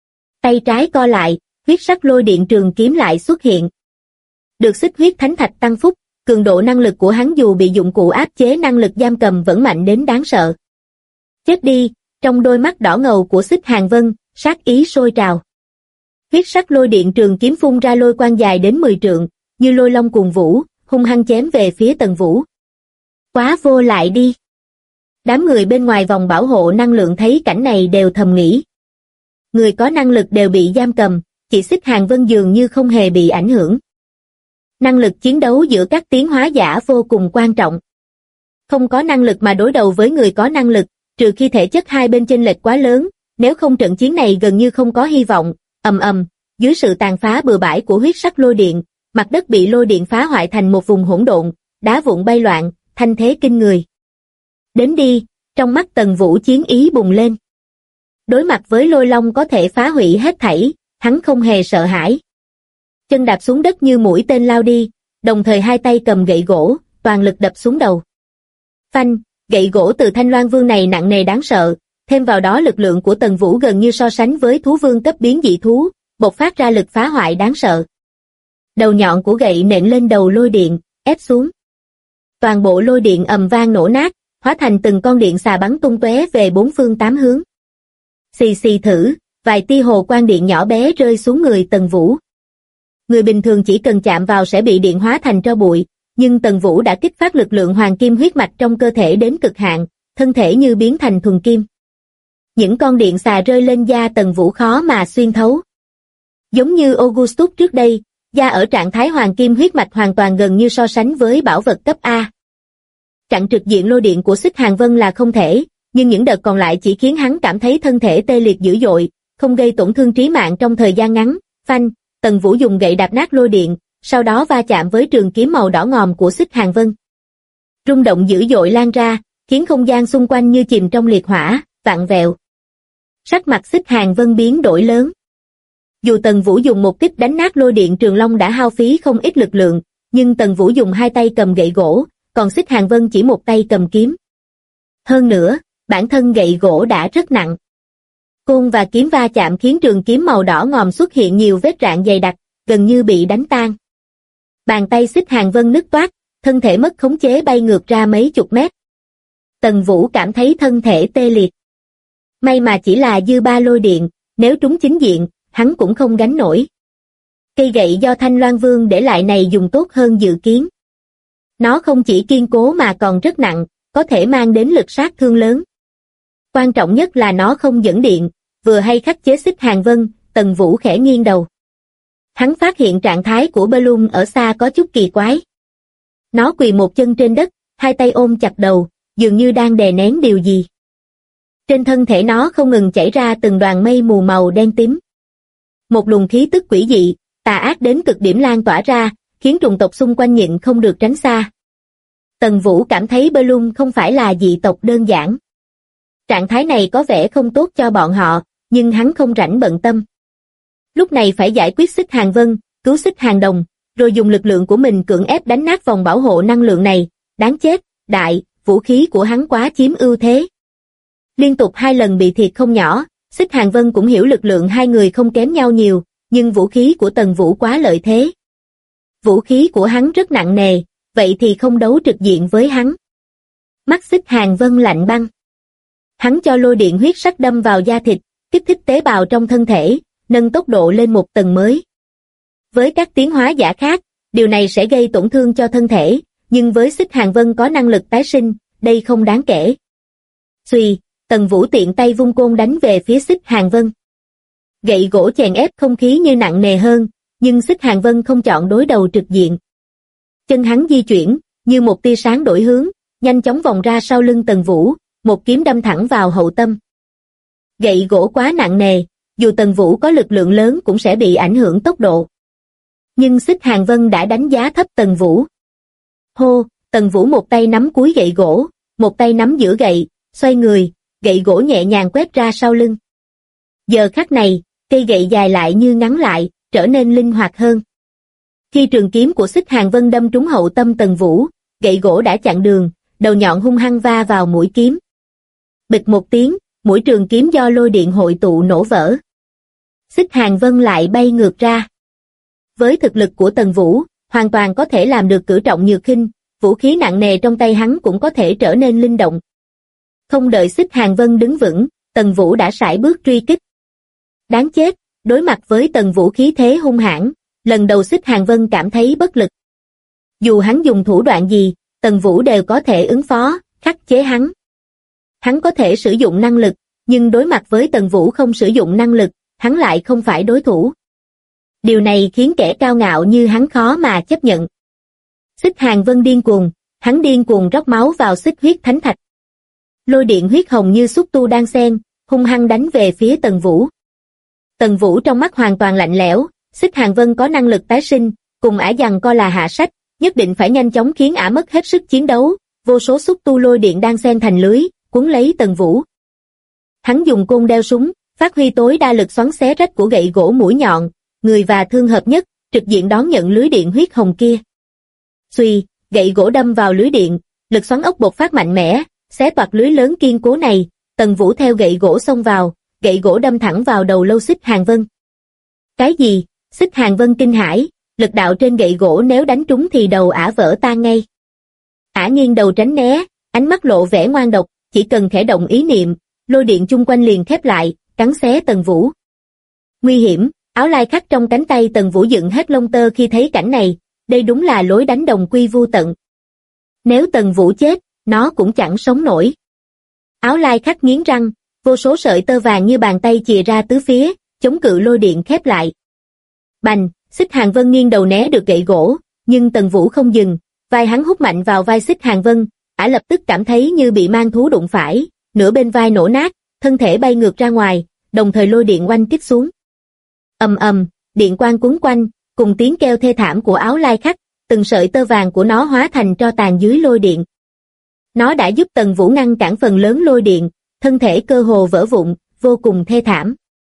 Tay trái co lại, huyết sắc lôi điện trường kiếm lại xuất hiện. Được xích huyết thánh thạch tăng phúc, cường độ năng lực của hắn dù bị dụng cụ áp chế năng lực giam cầm vẫn mạnh đến đáng sợ. Chết đi, trong đôi mắt đỏ ngầu của Xích Hàng Vân, sát ý sôi trào. Huyết sắc lôi điện trường kiếm phun ra lôi quang dài đến 10 trượng, như lôi long cuồng vũ, hung hăng chém về phía Tần Vũ. Quá vô lại đi. Đám người bên ngoài vòng bảo hộ năng lượng thấy cảnh này đều thầm nghĩ. Người có năng lực đều bị giam cầm, chỉ Xích Hàng Vân dường như không hề bị ảnh hưởng. Năng lực chiến đấu giữa các tiến hóa giả vô cùng quan trọng. Không có năng lực mà đối đầu với người có năng lực, trừ khi thể chất hai bên chênh lệch quá lớn, nếu không trận chiến này gần như không có hy vọng. Ầm ầm, dưới sự tàn phá bừa bãi của huyết sắc lôi điện, mặt đất bị lôi điện phá hoại thành một vùng hỗn độn, đá vụn bay loạn, thanh thế kinh người. Đến đi, trong mắt Tần Vũ chiến ý bùng lên. Đối mặt với lôi long có thể phá hủy hết thảy, hắn không hề sợ hãi. Chân đạp xuống đất như mũi tên lao đi, đồng thời hai tay cầm gậy gỗ, toàn lực đập xuống đầu. Phanh, gậy gỗ từ Thanh Loan Vương này nặng nề đáng sợ, thêm vào đó lực lượng của Tần Vũ gần như so sánh với thú vương cấp biến dị thú, bộc phát ra lực phá hoại đáng sợ. Đầu nhọn của gậy nện lên đầu lôi điện, ép xuống. Toàn bộ lôi điện ầm vang nổ nát, hóa thành từng con điện xà bắn tung tóe về 4 phương 8 hướng. Xì xì thử, vài tia hồ quang điện nhỏ bé rơi xuống người Tần Vũ. Người bình thường chỉ cần chạm vào sẽ bị điện hóa thành tro bụi, nhưng Tần Vũ đã kích phát lực lượng hoàng kim huyết mạch trong cơ thể đến cực hạn, thân thể như biến thành thuần kim. Những con điện xà rơi lên da Tần Vũ khó mà xuyên thấu. Giống như Augustus trước đây, da ở trạng thái hoàng kim huyết mạch hoàn toàn gần như so sánh với bảo vật cấp A. Chặn trực diện lôi điện của Xích Hàng Vân là không thể, nhưng những đợt còn lại chỉ khiến hắn cảm thấy thân thể tê liệt dữ dội, không gây tổn thương trí mạng trong thời gian ngắn. Phanh, Tần Vũ dùng gậy đạp nát lôi điện, sau đó va chạm với trường kiếm màu đỏ ngòm của Xích Hàng Vân. Rung động dữ dội lan ra, khiến không gian xung quanh như chìm trong liệt hỏa, vặn vẹo. Sắc mặt Xích Hàng Vân biến đổi lớn. Dù Tần Vũ dùng một kích đánh nát lôi điện trường long đã hao phí không ít lực lượng, nhưng Tần Vũ dùng hai tay cầm gậy gỗ, còn Xích Hàng Vân chỉ một tay cầm kiếm. Hơn nữa, bản thân gậy gỗ đã rất nặng. Côn và kiếm va chạm khiến trường kiếm màu đỏ ngòm xuất hiện nhiều vết rạn dày đặc, gần như bị đánh tan. Bàn tay Xích Hàng Vân nứt toác, thân thể mất khống chế bay ngược ra mấy chục mét. Tần Vũ cảm thấy thân thể tê liệt. May mà chỉ là dư ba lôi điện, nếu trúng chính diện, hắn cũng không gánh nổi. Cây gậy do Thanh Loan Vương để lại này dùng tốt hơn dự kiến. Nó không chỉ kiên cố mà còn rất nặng, có thể mang đến lực sát thương lớn. Quan trọng nhất là nó không dẫn điện, vừa hay khắc chế Xích Hàng Vân. Tần Vũ khẽ nghiêng đầu. Hắn phát hiện trạng thái của Bloom ở xa có chút kỳ quái. Nó quỳ một chân trên đất, hai tay ôm chặt đầu, dường như đang đè nén điều gì. Trên thân thể nó không ngừng chảy ra từng đoàn mây mù màu đen tím. Một luồng khí tức quỷ dị, tà ác đến cực điểm lan tỏa ra, khiến trùng tộc xung quanh nhịn không được tránh xa. Tần Vũ cảm thấy Bloom không phải là dị tộc đơn giản. Trạng thái này có vẻ không tốt cho bọn họ, nhưng hắn không rảnh bận tâm. Lúc này phải giải quyết Xích Hàng Vân, cứu Xích Hàng Đồng, rồi dùng lực lượng của mình cưỡng ép đánh nát vòng bảo hộ năng lượng này. Đáng chết, vũ khí của hắn quá chiếm ưu thế. Liên tục 2 lần bị thiệt không nhỏ, Xích Hàng Vân cũng hiểu lực lượng hai người không kém nhau nhiều, nhưng vũ khí của Tần Vũ quá lợi thế. Vũ khí của hắn rất nặng nề, vậy thì không đấu trực diện với hắn. Mắt Xích Hàng Vân lạnh băng. Hắn cho lôi điện huyết sắc đâm vào da thịt, kích thích tế bào trong thân thể, nâng tốc độ lên một tầng mới. Với các tiến hóa giả khác, điều này sẽ gây tổn thương cho thân thể, nhưng với Xích Hàng Vân có năng lực tái sinh, đây không đáng kể. Xuy, Tần Vũ tiện tay vung côn đánh về phía Xích Hàng Vân. Gậy gỗ chèn ép không khí như nặng nề hơn, nhưng Xích Hàng Vân không chọn đối đầu trực diện. Chân hắn di chuyển, như một tia sáng đổi hướng, nhanh chóng vòng ra sau lưng Tần Vũ, một kiếm đâm thẳng vào hậu tâm. Gậy gỗ quá nặng nề, dù Tần Vũ có lực lượng lớn cũng sẽ bị ảnh hưởng tốc độ. Nhưng Xích Hàng Vân đã đánh giá thấp Tần Vũ. Hô, Tần Vũ một tay nắm cuối gậy gỗ, một tay nắm giữa gậy, xoay người, gậy gỗ nhẹ nhàng quét ra sau lưng. Giờ khắc này, cây gậy dài lại như ngắn lại, trở nên linh hoạt hơn. Khi trường kiếm của Xích Hàng Vân đâm trúng hậu tâm Tần Vũ, gậy gỗ đã chặn đường, đầu nhọn hung hăng va vào mũi kiếm. Bịch một tiếng, mũi trường kiếm do lôi điện hội tụ nổ vỡ. Xích Hàng Vân lại bay ngược ra. Với thực lực của Tần Vũ, hoàn toàn có thể làm được cử trọng nhược khinh, vũ khí nặng nề trong tay hắn cũng có thể trở nên linh động. Không đợi Xích Hàng Vân đứng vững, Tần Vũ đã sải bước truy kích. Đáng chết, đối mặt với Tần Vũ khí thế hung hãn, lần đầu Xích Hàng Vân cảm thấy bất lực. Dù hắn dùng thủ đoạn gì, Tần Vũ đều có thể ứng phó, khắc chế hắn. Hắn có thể sử dụng năng lực, nhưng đối mặt với Tần Vũ không sử dụng năng lực, hắn lại không phải đối thủ. Điều này khiến kẻ cao ngạo như hắn khó mà chấp nhận. Xích Hàng Vân điên cuồng, hắn điên cuồng rót máu vào xích huyết thánh thạch. Lôi điện huyết hồng như xúc tu đan xen, hung hăng đánh về phía Tần Vũ. Tần Vũ trong mắt hoàn toàn lạnh lẽo, Xích Hàng Vân có năng lực tái sinh, cùng ả giằng co là hạ sách, nhất định phải nhanh chóng khiến ả mất hết sức chiến đấu, vô số xúc tu lôi điện đan xen thành lưới, cuốn lấy Tần Vũ. Hắn dùng côn đeo súng, phát huy tối đa lực xoắn xé rách của gậy gỗ mũi nhọn, người và thương hợp nhất, trực diện đón nhận lưới điện huyết hồng kia. Xuy, gậy gỗ đâm vào lưới điện, lực xoắn ốc bộc phát mạnh mẽ, xé toạc lưới lớn kiên cố này, Tần Vũ theo gậy gỗ xông vào, gậy gỗ đâm thẳng vào đầu lâu Xích Hàng Vân. Cái gì? Xích Hàng Vân kinh hãi, lực đạo trên gậy gỗ nếu đánh trúng thì đầu ả vỡ tan ngay. Ả nghiêng đầu tránh né, ánh mắt lộ vẻ ngoan độc, chỉ cần khẽ động ý niệm, lôi điện chung quanh liền khép lại, cắn xé Tần Vũ. Nguy hiểm, áo lai khắc trong cánh tay Tần Vũ dựng hết lông tơ khi thấy cảnh này, đây đúng là lối đánh đồng quy vu tận. Nếu Tần Vũ chết, nó cũng chẳng sống nổi. Áo lai khắc nghiến răng, vô số sợi tơ vàng như bàn tay chìa ra tứ phía, chống cự lôi điện khép lại. Bành, Xích Hàng Vân nghiêng đầu né được gậy gỗ, nhưng Tần Vũ không dừng, vai hắn hút mạnh vào vai Xích Hàng Vân, ả lập tức cảm thấy như bị mang thú đụng phải, nửa bên vai nổ nát, thân thể bay ngược ra ngoài, đồng thời lôi điện oanh kích xuống. Ầm ầm, điện quang cuốn quanh, cùng tiếng kêu thê thảm của áo lai khắc, từng sợi tơ vàng của nó hóa thành tro tàn dưới lôi điện. Nó đã giúp Tần Vũ ngăn cản phần lớn lôi điện, thân thể cơ hồ vỡ vụn, vô cùng thê thảm.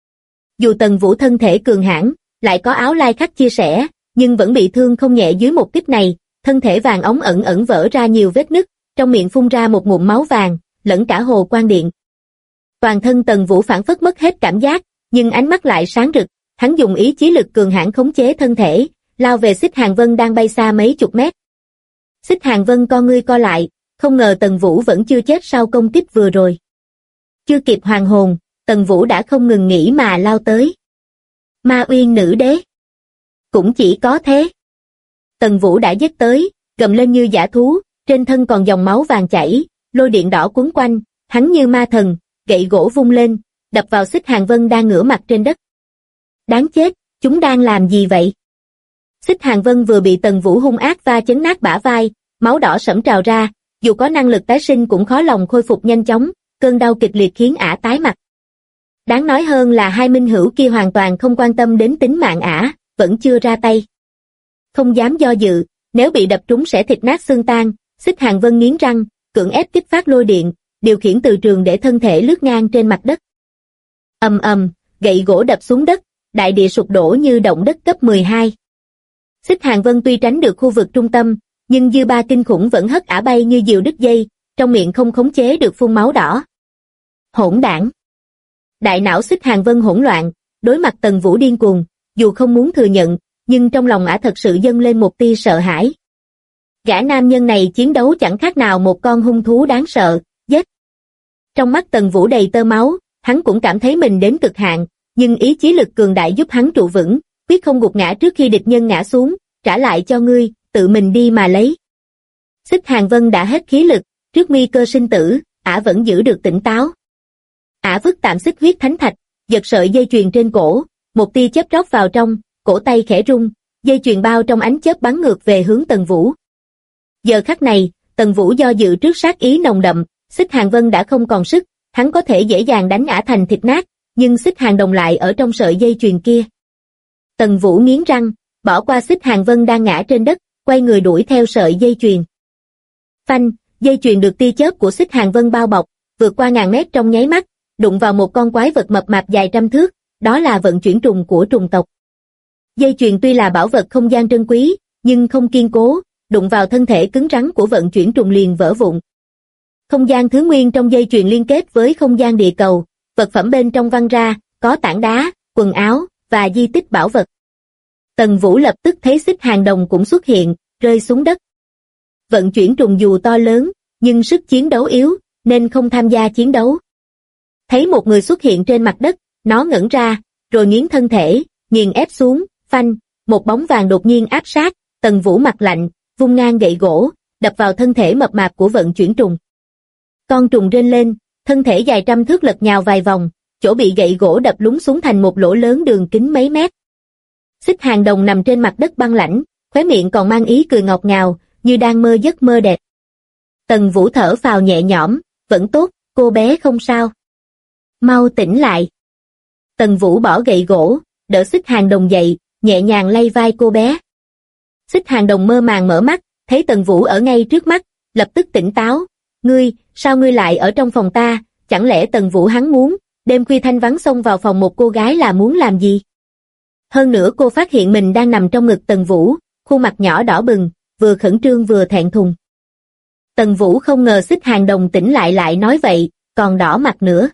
Dù Tần Vũ thân thể cường hãn, lại có áo lai khắc chia sẻ, nhưng vẫn bị thương không nhẹ dưới một kích này, thân thể vàng ống ẩn ẩn vỡ ra nhiều vết nứt, trong miệng phun ra một ngụm máu vàng, lẫn cả hồ quang điện. Toàn thân Tần Vũ phảng phất mất hết cảm giác, nhưng ánh mắt lại sáng rực, hắn dùng ý chí lực cường hãn khống chế thân thể, lao về Xích Hàng Vân đang bay xa mấy chục mét. Xích Hàng Vân con ngươi co lại, không ngờ Tần Vũ vẫn chưa chết sau công kích vừa rồi. Chưa kịp hoàn hồn, Tần Vũ đã không ngừng nghỉ mà lao tới. Ma Uyên Nữ Đế. Cũng chỉ có thế. Tần Vũ đã giết tới, gầm lên như dã thú, trên thân còn dòng máu vàng chảy, lôi điện đỏ cuốn quanh, hắn như ma thần, gậy gỗ vung lên, đập vào Xích Hàng Vân đang ngửa mặt trên đất. Đáng chết, chúng đang làm gì vậy? Xích Hàng Vân vừa bị Tần Vũ hung ác va chấn nát bả vai, máu đỏ sẫm trào ra, dù có năng lực tái sinh cũng khó lòng khôi phục nhanh chóng, cơn đau kịch liệt khiến ả tái mặt. Đáng nói hơn là hai minh hữu kia hoàn toàn không quan tâm đến tính mạng ả, vẫn chưa ra tay. Không dám do dự, nếu bị đập trúng sẽ thịt nát xương tan, Xích Hàng Vân nghiến răng, cưỡng ép kích phát lôi điện, điều khiển từ trường để thân thể lướt ngang trên mặt đất. Ầm ầm, gậy gỗ đập xuống đất, đại địa sụp đổ như động đất cấp 12. Xích Hàng Vân tuy tránh được khu vực trung tâm, nhưng dư ba kinh khủng vẫn hất ả bay như diều đứt dây, trong miệng không khống chế được phun máu đỏ. Hỗn đảng. Đại não Xích Hàng Vân hỗn loạn, đối mặt Tần Vũ điên cuồng, dù không muốn thừa nhận, nhưng trong lòng ả thật sự dâng lên một tia sợ hãi. Gã nam nhân này chiến đấu chẳng khác nào một con hung thú đáng sợ, giết. Trong mắt Tần Vũ đầy tơ máu, hắn cũng cảm thấy mình đến cực hạn, nhưng ý chí lực cường đại giúp hắn trụ vững, quyết không gục ngã trước khi địch nhân ngã xuống, trả lại cho ngươi, tự mình đi mà lấy. Xích Hàng Vân đã hết khí lực, trước nguy cơ sinh tử, ả vẫn giữ được tỉnh táo. Ả vứt tạm xích huyết thánh thạch, giật sợi dây chuyền trên cổ, một tia chớp rót vào trong, cổ tay khẽ rung, dây chuyền bao trong ánh chớp bắn ngược về hướng Tần Vũ. Giờ khắc này, Tần Vũ do dự trước sát ý nồng đậm, Xích Hàng Vân đã không còn sức, hắn có thể dễ dàng đánh ngã thành thịt nát, nhưng Xích Hàng Đồng lại ở trong sợi dây chuyền kia. Tần Vũ nghiến răng, bỏ qua Xích Hàng Vân đang ngã trên đất, quay người đuổi theo sợi dây chuyền. Phanh, dây chuyền được tia chớp của Xích Hàng Vân bao bọc, vượt qua ngàn mét trong nháy mắt, đụng vào một con quái vật mập mạp dài trăm thước, đó là vận chuyển trùng của trùng tộc. Dây chuyền tuy là bảo vật không gian trân quý, nhưng không kiên cố, đụng vào thân thể cứng rắn của vận chuyển trùng liền vỡ vụn. Không gian thứ nguyên trong dây chuyền liên kết với không gian địa cầu, vật phẩm bên trong văng ra, có tảng đá, quần áo, và di tích bảo vật. Tần Vũ lập tức thấy Xích Hàng Đồng cũng xuất hiện, rơi xuống đất. Vận chuyển trùng dù to lớn, nhưng sức chiến đấu yếu, nên không tham gia chiến đấu. Thấy một người xuất hiện trên mặt đất, nó ngẩn ra, rồi nghiến thân thể, nghiền ép xuống, phanh, một bóng vàng đột nhiên áp sát, Tần Vũ mặt lạnh, vung ngang gậy gỗ, đập vào thân thể mập mạp của vận chuyển trùng. Con trùng rên lên, thân thể dài trăm thước lật nhào vài vòng, chỗ bị gậy gỗ đập lún xuống thành một lỗ lớn đường kính mấy mét. Xích Hàng Đồng nằm trên mặt đất băng lãnh, khóe miệng còn mang ý cười ngọt ngào, như đang mơ giấc mơ đẹp. Tần Vũ thở phào nhẹ nhõm, vẫn tốt, cô bé không sao. Mau tỉnh lại. Tần Vũ bỏ gậy gỗ, đỡ Xích Hàng Đồng dậy, nhẹ nhàng lay vai cô bé. Xích Hàng Đồng mơ màng mở mắt, thấy Tần Vũ ở ngay trước mắt, lập tức tỉnh táo. Sao ngươi lại ở trong phòng ta, chẳng lẽ Tần Vũ hắn muốn, đêm khuya thanh vắng xông vào phòng một cô gái là muốn làm gì? Hơn nữa cô phát hiện mình đang nằm trong ngực Tần Vũ, khuôn mặt nhỏ đỏ bừng, vừa khẩn trương vừa thẹn thùng. Tần Vũ không ngờ Xích Hàng Đồng tỉnh lại nói vậy, còn đỏ mặt nữa.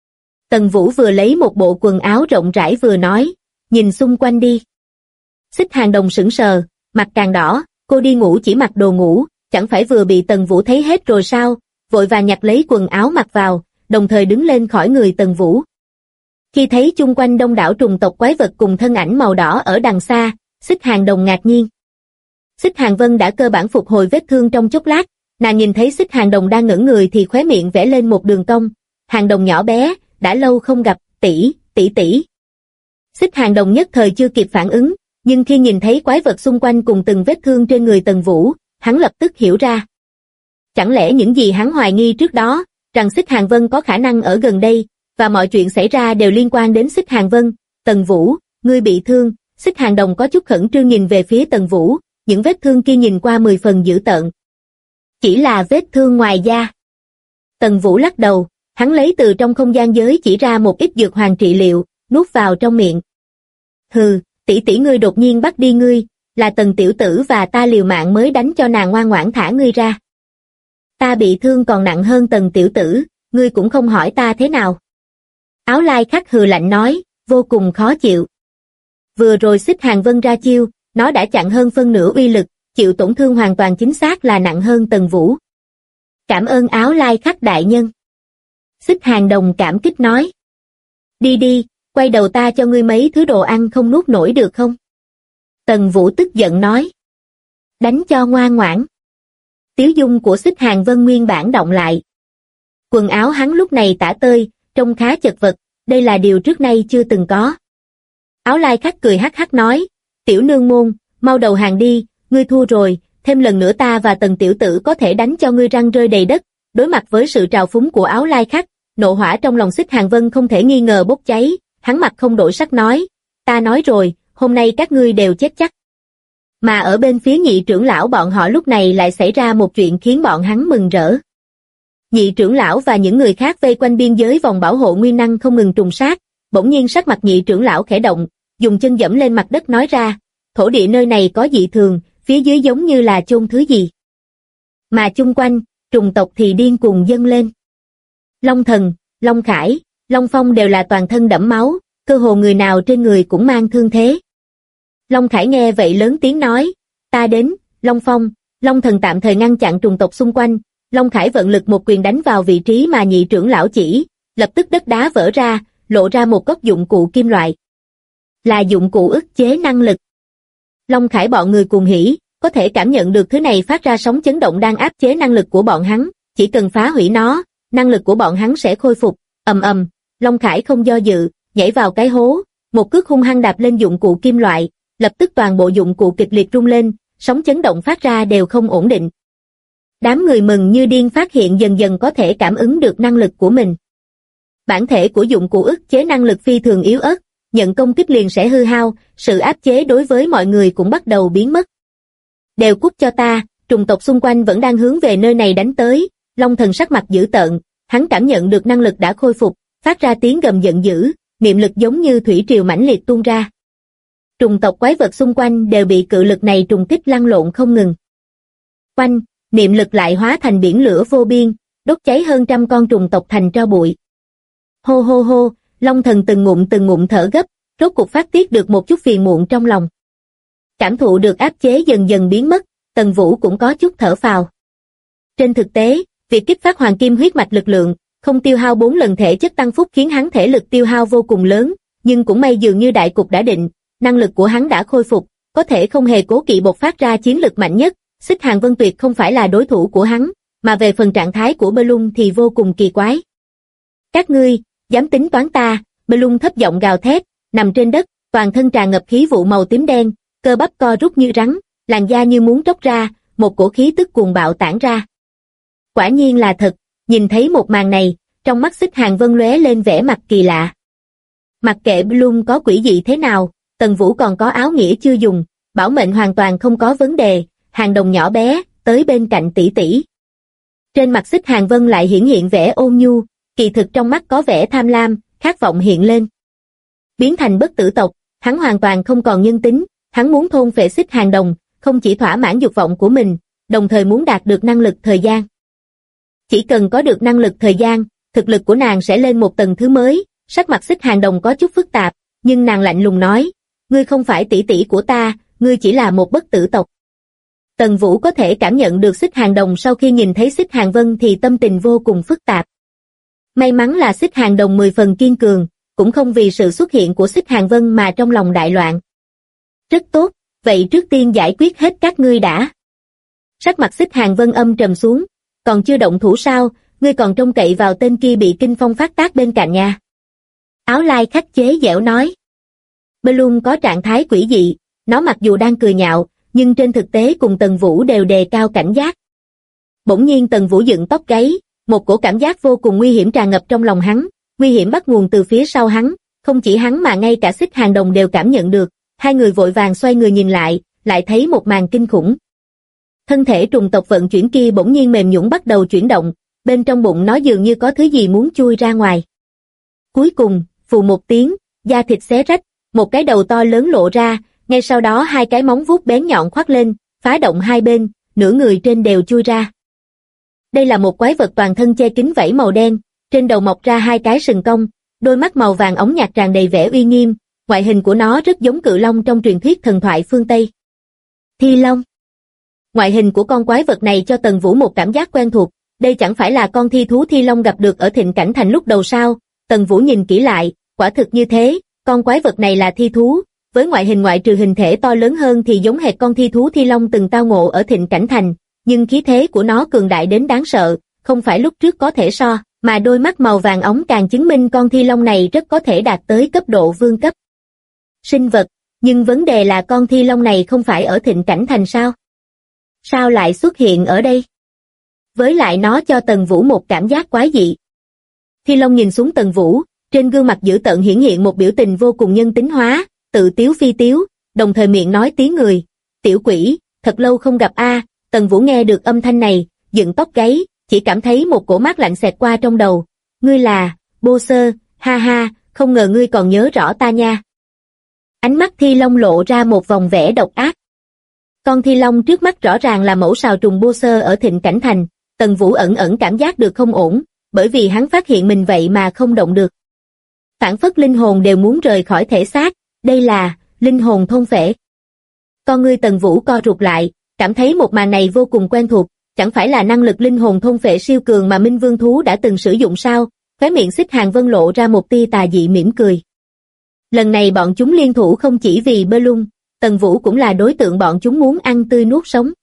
Tần Vũ vừa lấy một bộ quần áo rộng rãi vừa nói, nhìn xung quanh đi. Xích Hàng Đồng sững sờ, mặt càng đỏ, cô đi ngủ chỉ mặc đồ ngủ, chẳng phải vừa bị Tần Vũ thấy hết rồi sao, vội vàng nhặt lấy quần áo mặc vào, đồng thời đứng lên khỏi người Tần Vũ. Khi thấy chung quanh đông đảo trùng tộc quái vật cùng thân ảnh màu đỏ ở đằng xa, Xích Hàng Đồng ngạc nhiên. Xích Hàng Vân đã cơ bản phục hồi vết thương trong chốc lát, nàng nhìn thấy Xích Hàng Đồng đang ngẩn người thì khóe miệng vẽ lên một đường cong. Hàng Đồng nhỏ bé, đã lâu không gặp, tỷ. Xích Hàng Đồng nhất thời chưa kịp phản ứng, nhưng khi nhìn thấy quái vật xung quanh cùng từng vết thương trên người Tần Vũ, hắn lập tức hiểu ra. Chẳng lẽ những gì hắn hoài nghi trước đó, rằng Xích Hàng Vân có khả năng ở gần đây, và mọi chuyện xảy ra đều liên quan đến Xích Hàng Vân. Tần Vũ, ngươi bị thương. Xích Hàng Đồng có chút khẩn trương nhìn về phía Tần Vũ, những vết thương kia nhìn qua 10 phần dữ tợn. Chỉ là vết thương ngoài da. Tần Vũ lắc đầu, hắn lấy từ trong không gian giới chỉ ra một ít dược hoàng trị liệu, nuốt vào trong miệng. Hừ, tỷ ngươi đột nhiên bắt đi ngươi, là Tần tiểu tử và ta liều mạng mới đánh cho nàng ngoan ngoãn thả ngươi ra. Ta bị thương còn nặng hơn Tần tiểu tử, ngươi cũng không hỏi ta thế nào. Áo lai khắc hừ lạnh nói, vô cùng khó chịu. Vừa rồi Xích Hàng Vân ra chiêu, nó đã chặn hơn phân nửa uy lực, chịu tổn thương hoàn toàn chính xác là nặng hơn Tần Vũ. Cảm ơn áo lai khắc đại nhân. Xích Hàng Đồng cảm kích nói. Đi, quay đầu ta cho ngươi mấy thứ đồ ăn không nuốt nổi được không? Tần Vũ tức giận nói. Đánh cho ngoan ngoãn. Tiếu dung của Xích Hàng Vân nguyên bản động lại. Quần áo hắn lúc này tả tơi, trông khá chật vật, đây là điều trước nay chưa từng có. Áo lai khắc cười hắc hắc nói, tiểu nương môn, mau đầu hàng đi, ngươi thua rồi, thêm lần nữa ta và Tần tiểu tử có thể đánh cho ngươi răng rơi đầy đất. Đối mặt với sự trào phúng của áo lai khắc, nộ hỏa trong lòng Xích Hàng Vân không thể nghi ngờ bốc cháy, hắn mặt không đổi sắc nói, ta nói rồi, hôm nay các ngươi đều chết chắc. Mà ở bên phía nhị trưởng lão bọn họ lúc này lại xảy ra một chuyện khiến bọn hắn mừng rỡ. Nhị trưởng lão và những người khác vây quanh biên giới vòng bảo hộ nguyên năng không ngừng trùng sát, bỗng nhiên sắc mặt nhị trưởng lão khẽ động, dùng chân dẫm lên mặt đất nói ra, thổ địa nơi này có dị thường, phía dưới giống như là chôn thứ gì. Mà chung quanh, trùng tộc thì điên cuồng dâng lên. Long Thần, Long Khải, Long Phong đều là toàn thân đẫm máu, cơ hồ người nào trên người cũng mang thương thế. Long Khải nghe vậy lớn tiếng nói, ta đến. Long Phong, Long Thần tạm thời ngăn chặn trùng tộc xung quanh, Long Khải vận lực một quyền đánh vào vị trí mà nhị trưởng lão chỉ, lập tức đất đá vỡ ra, lộ ra một cốc dụng cụ kim loại. Là dụng cụ ức chế năng lực. Long Khải bọn người cuồng hỉ, có thể cảm nhận được thứ này phát ra sóng chấn động đang áp chế năng lực của bọn hắn, chỉ cần phá hủy nó, năng lực của bọn hắn sẽ khôi phục. Ầm ầm, Long Khải không do dự, nhảy vào cái hố, một cước hung hăng đạp lên dụng cụ kim loại, lập tức toàn bộ dụng cụ kịch liệt rung lên, sóng chấn động phát ra đều không ổn định. Đám người mừng như điên phát hiện dần dần có thể cảm ứng được năng lực của mình. Bản thể của dụng cụ ức chế năng lực phi thường yếu ớt, nhận công kích liền sẽ hư hao, sự áp chế đối với mọi người cũng bắt đầu biến mất. Đều cút cho ta, trùng tộc xung quanh vẫn đang hướng về nơi này đánh tới, Long Thần sắc mặt dữ tợn, hắn cảm nhận được năng lực đã khôi phục, phát ra tiếng gầm giận dữ, niệm lực giống như thủy triều mãnh liệt tuôn ra. Trùng tộc quái vật xung quanh đều bị cự lực này trùng kích lăn lộn không ngừng. Quanh, niệm lực lại hóa thành biển lửa vô biên, đốt cháy hơn trăm con trùng tộc thành tro bụi. Hô hô hô, Long Thần từng ngụm thở gấp, rốt cuộc phát tiết được một chút phiền muộn trong lòng. Cảm thụ được áp chế dần dần biến mất, Tần Vũ cũng có chút thở phào. Trên thực tế, việc kích phát hoàng kim huyết mạch lực lượng, không tiêu hao 4 lần thể chất tăng phúc khiến hắn thể lực tiêu hao vô cùng lớn, nhưng cũng may dường như đại cục đã định, năng lực của hắn đã khôi phục, có thể không hề cố kỵ bộc phát ra chiến lực mạnh nhất. Xích Hàng Vân tuyệt không phải là đối thủ của hắn, mà về phần trạng thái của Belung thì vô cùng kỳ quái. Các ngươi, dám tính toán ta, Belung thấp giọng gào thét, nằm trên đất, toàn thân tràn ngập khí vụ màu tím đen, cơ bắp co rút như rắn, làn da như muốn tróc ra, một cổ khí tức cuồng bạo tản ra. Quả nhiên là thật, nhìn thấy một màn này, trong mắt Xích Hàng Vân lóe lên vẻ mặt kỳ lạ. Mặc kệ Belung có quỷ dị thế nào, Tần Vũ còn có áo nghĩa chưa dùng, bảo mệnh hoàn toàn không có vấn đề. Hàng Đồng nhỏ bé, tới bên cạnh tỷ tỷ. Trên mặt Xích Hàng Vân lại hiển hiện vẻ ôn nhu, kỳ thực trong mắt có vẻ tham lam, khát vọng hiện lên. Biến thành bất tử tộc, hắn hoàn toàn không còn nhân tính, hắn muốn thôn phệ Xích Hàng Đồng, không chỉ thỏa mãn dục vọng của mình, đồng thời muốn đạt được năng lực thời gian. Chỉ cần có được năng lực thời gian, thực lực của nàng sẽ lên một tầng thứ mới. Sắc mặt Xích Hàng Đồng có chút phức tạp, nhưng nàng lạnh lùng nói, ngươi không phải tỷ tỷ của ta, ngươi chỉ là một bất tử tộc. Tần Vũ có thể cảm nhận được Xích Hàng Đồng sau khi nhìn thấy Xích Hàng Vân thì tâm tình vô cùng phức tạp. May mắn là Xích Hàng Đồng 10 phần kiên cường, cũng không vì sự xuất hiện của Xích Hàng Vân mà trong lòng đại loạn. Rất tốt, vậy trước tiên giải quyết hết các ngươi đã. Sắc mặt Xích Hàng Vân âm trầm xuống, còn chưa động thủ sao, ngươi còn trông cậy vào tên kia bị kinh phong phát tác bên cạnh nha. Áo lai khắc chế giễu nói. Belung có trạng thái quỷ dị, nó mặc dù đang cười nhạo, nhưng trên thực tế cùng Tần Vũ đều đề cao cảnh giác. Bỗng nhiên Tần Vũ dựng tóc gáy, một cổ cảm giác vô cùng nguy hiểm tràn ngập trong lòng hắn, nguy hiểm bắt nguồn từ phía sau hắn, không chỉ hắn mà ngay cả Xích Hàng Đồng đều cảm nhận được, hai người vội vàng xoay người nhìn lại thấy một màn kinh khủng. Thân thể trùng tộc vận chuyển kia bỗng nhiên mềm nhũn bắt đầu chuyển động, bên trong bụng nó dường như có thứ gì muốn chui ra ngoài. Cuối cùng, phù một tiếng, da thịt xé rách, một cái đầu to lớn lộ ra, ngay sau đó hai cái móng vuốt bén nhọn khoác lên, phá động hai bên, nửa người trên đều chui ra. Đây là một quái vật toàn thân che kín vảy màu đen, trên đầu mọc ra hai cái sừng cong, đôi mắt màu vàng óng nhạt tràn đầy vẻ uy nghiêm, ngoại hình của nó rất giống cự long trong truyền thuyết thần thoại phương Tây. Thi Long. Ngoại hình của con quái vật này cho Tần Vũ một cảm giác quen thuộc, đây chẳng phải là con thi thú Thi Long gặp được ở Thịnh Cảnh Thành lúc đầu sao? Tần Vũ nhìn kỹ lại, quả thực như thế, con quái vật này là thi thú. Với ngoại hình ngoại trừ hình thể to lớn hơn thì giống hệt con thi thú Thi Long từng tao ngộ ở Thịnh Cảnh Thành, nhưng khí thế của nó cường đại đến đáng sợ, không phải lúc trước có thể so, mà đôi mắt màu vàng óng càng chứng minh con Thi Long này rất có thể đạt tới cấp độ vương cấp. Sinh vật, nhưng vấn đề là con Thi Long này không phải ở Thịnh Cảnh Thành sao? Sao lại xuất hiện ở đây? Với lại nó cho Tần Vũ một cảm giác quái dị. Thi Long nhìn xuống Tần Vũ, trên gương mặt dữ tợn hiển hiện một biểu tình vô cùng nhân tính hóa, tự tiếu phi tiếu, đồng thời miệng nói tiếng người. Tiểu quỷ, thật lâu không gặp a. Tần Vũ nghe được âm thanh này, dựng tóc gáy, chỉ cảm thấy một cổ mát lạnh xẹt qua trong đầu. Ngươi là, Bô Sơ, ha ha, không ngờ ngươi còn nhớ rõ ta nha. Ánh mắt Thi Long lộ ra một vòng vẻ độc ác. Con Thi Long trước mắt rõ ràng là mẫu sào trùng Bô Sơ ở Thịnh Cảnh Thành, Tần Vũ ẩn ẩn cảm giác được không ổn, bởi vì hắn phát hiện mình vậy mà không động được. Phản phất linh hồn đều muốn rời khỏi thể xác, đây là linh hồn thôn phệ. Con ngươi Tần Vũ co rụt lại, cảm thấy một màn này vô cùng quen thuộc, chẳng phải là năng lực linh hồn thôn phệ siêu cường mà Minh Vương thú đã từng sử dụng sao? Khóe miệng Xích Hàng Vân lộ ra một tia tà dị mỉm cười. Lần này bọn chúng liên thủ không chỉ vì Belung, Tần Vũ cũng là đối tượng bọn chúng muốn ăn tươi nuốt sống.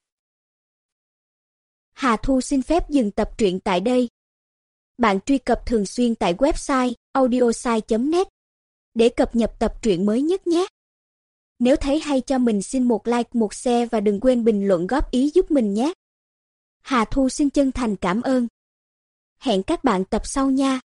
Hà Thu xin phép dừng tập truyện tại đây. Bạn truy cập thường xuyên tại website audiosai.net để cập nhật tập truyện mới nhất nhé. Nếu thấy hay cho mình xin một like, một share và đừng quên bình luận góp ý giúp mình nhé. Hà Thu xin chân thành cảm ơn. Hẹn các bạn tập sau nha.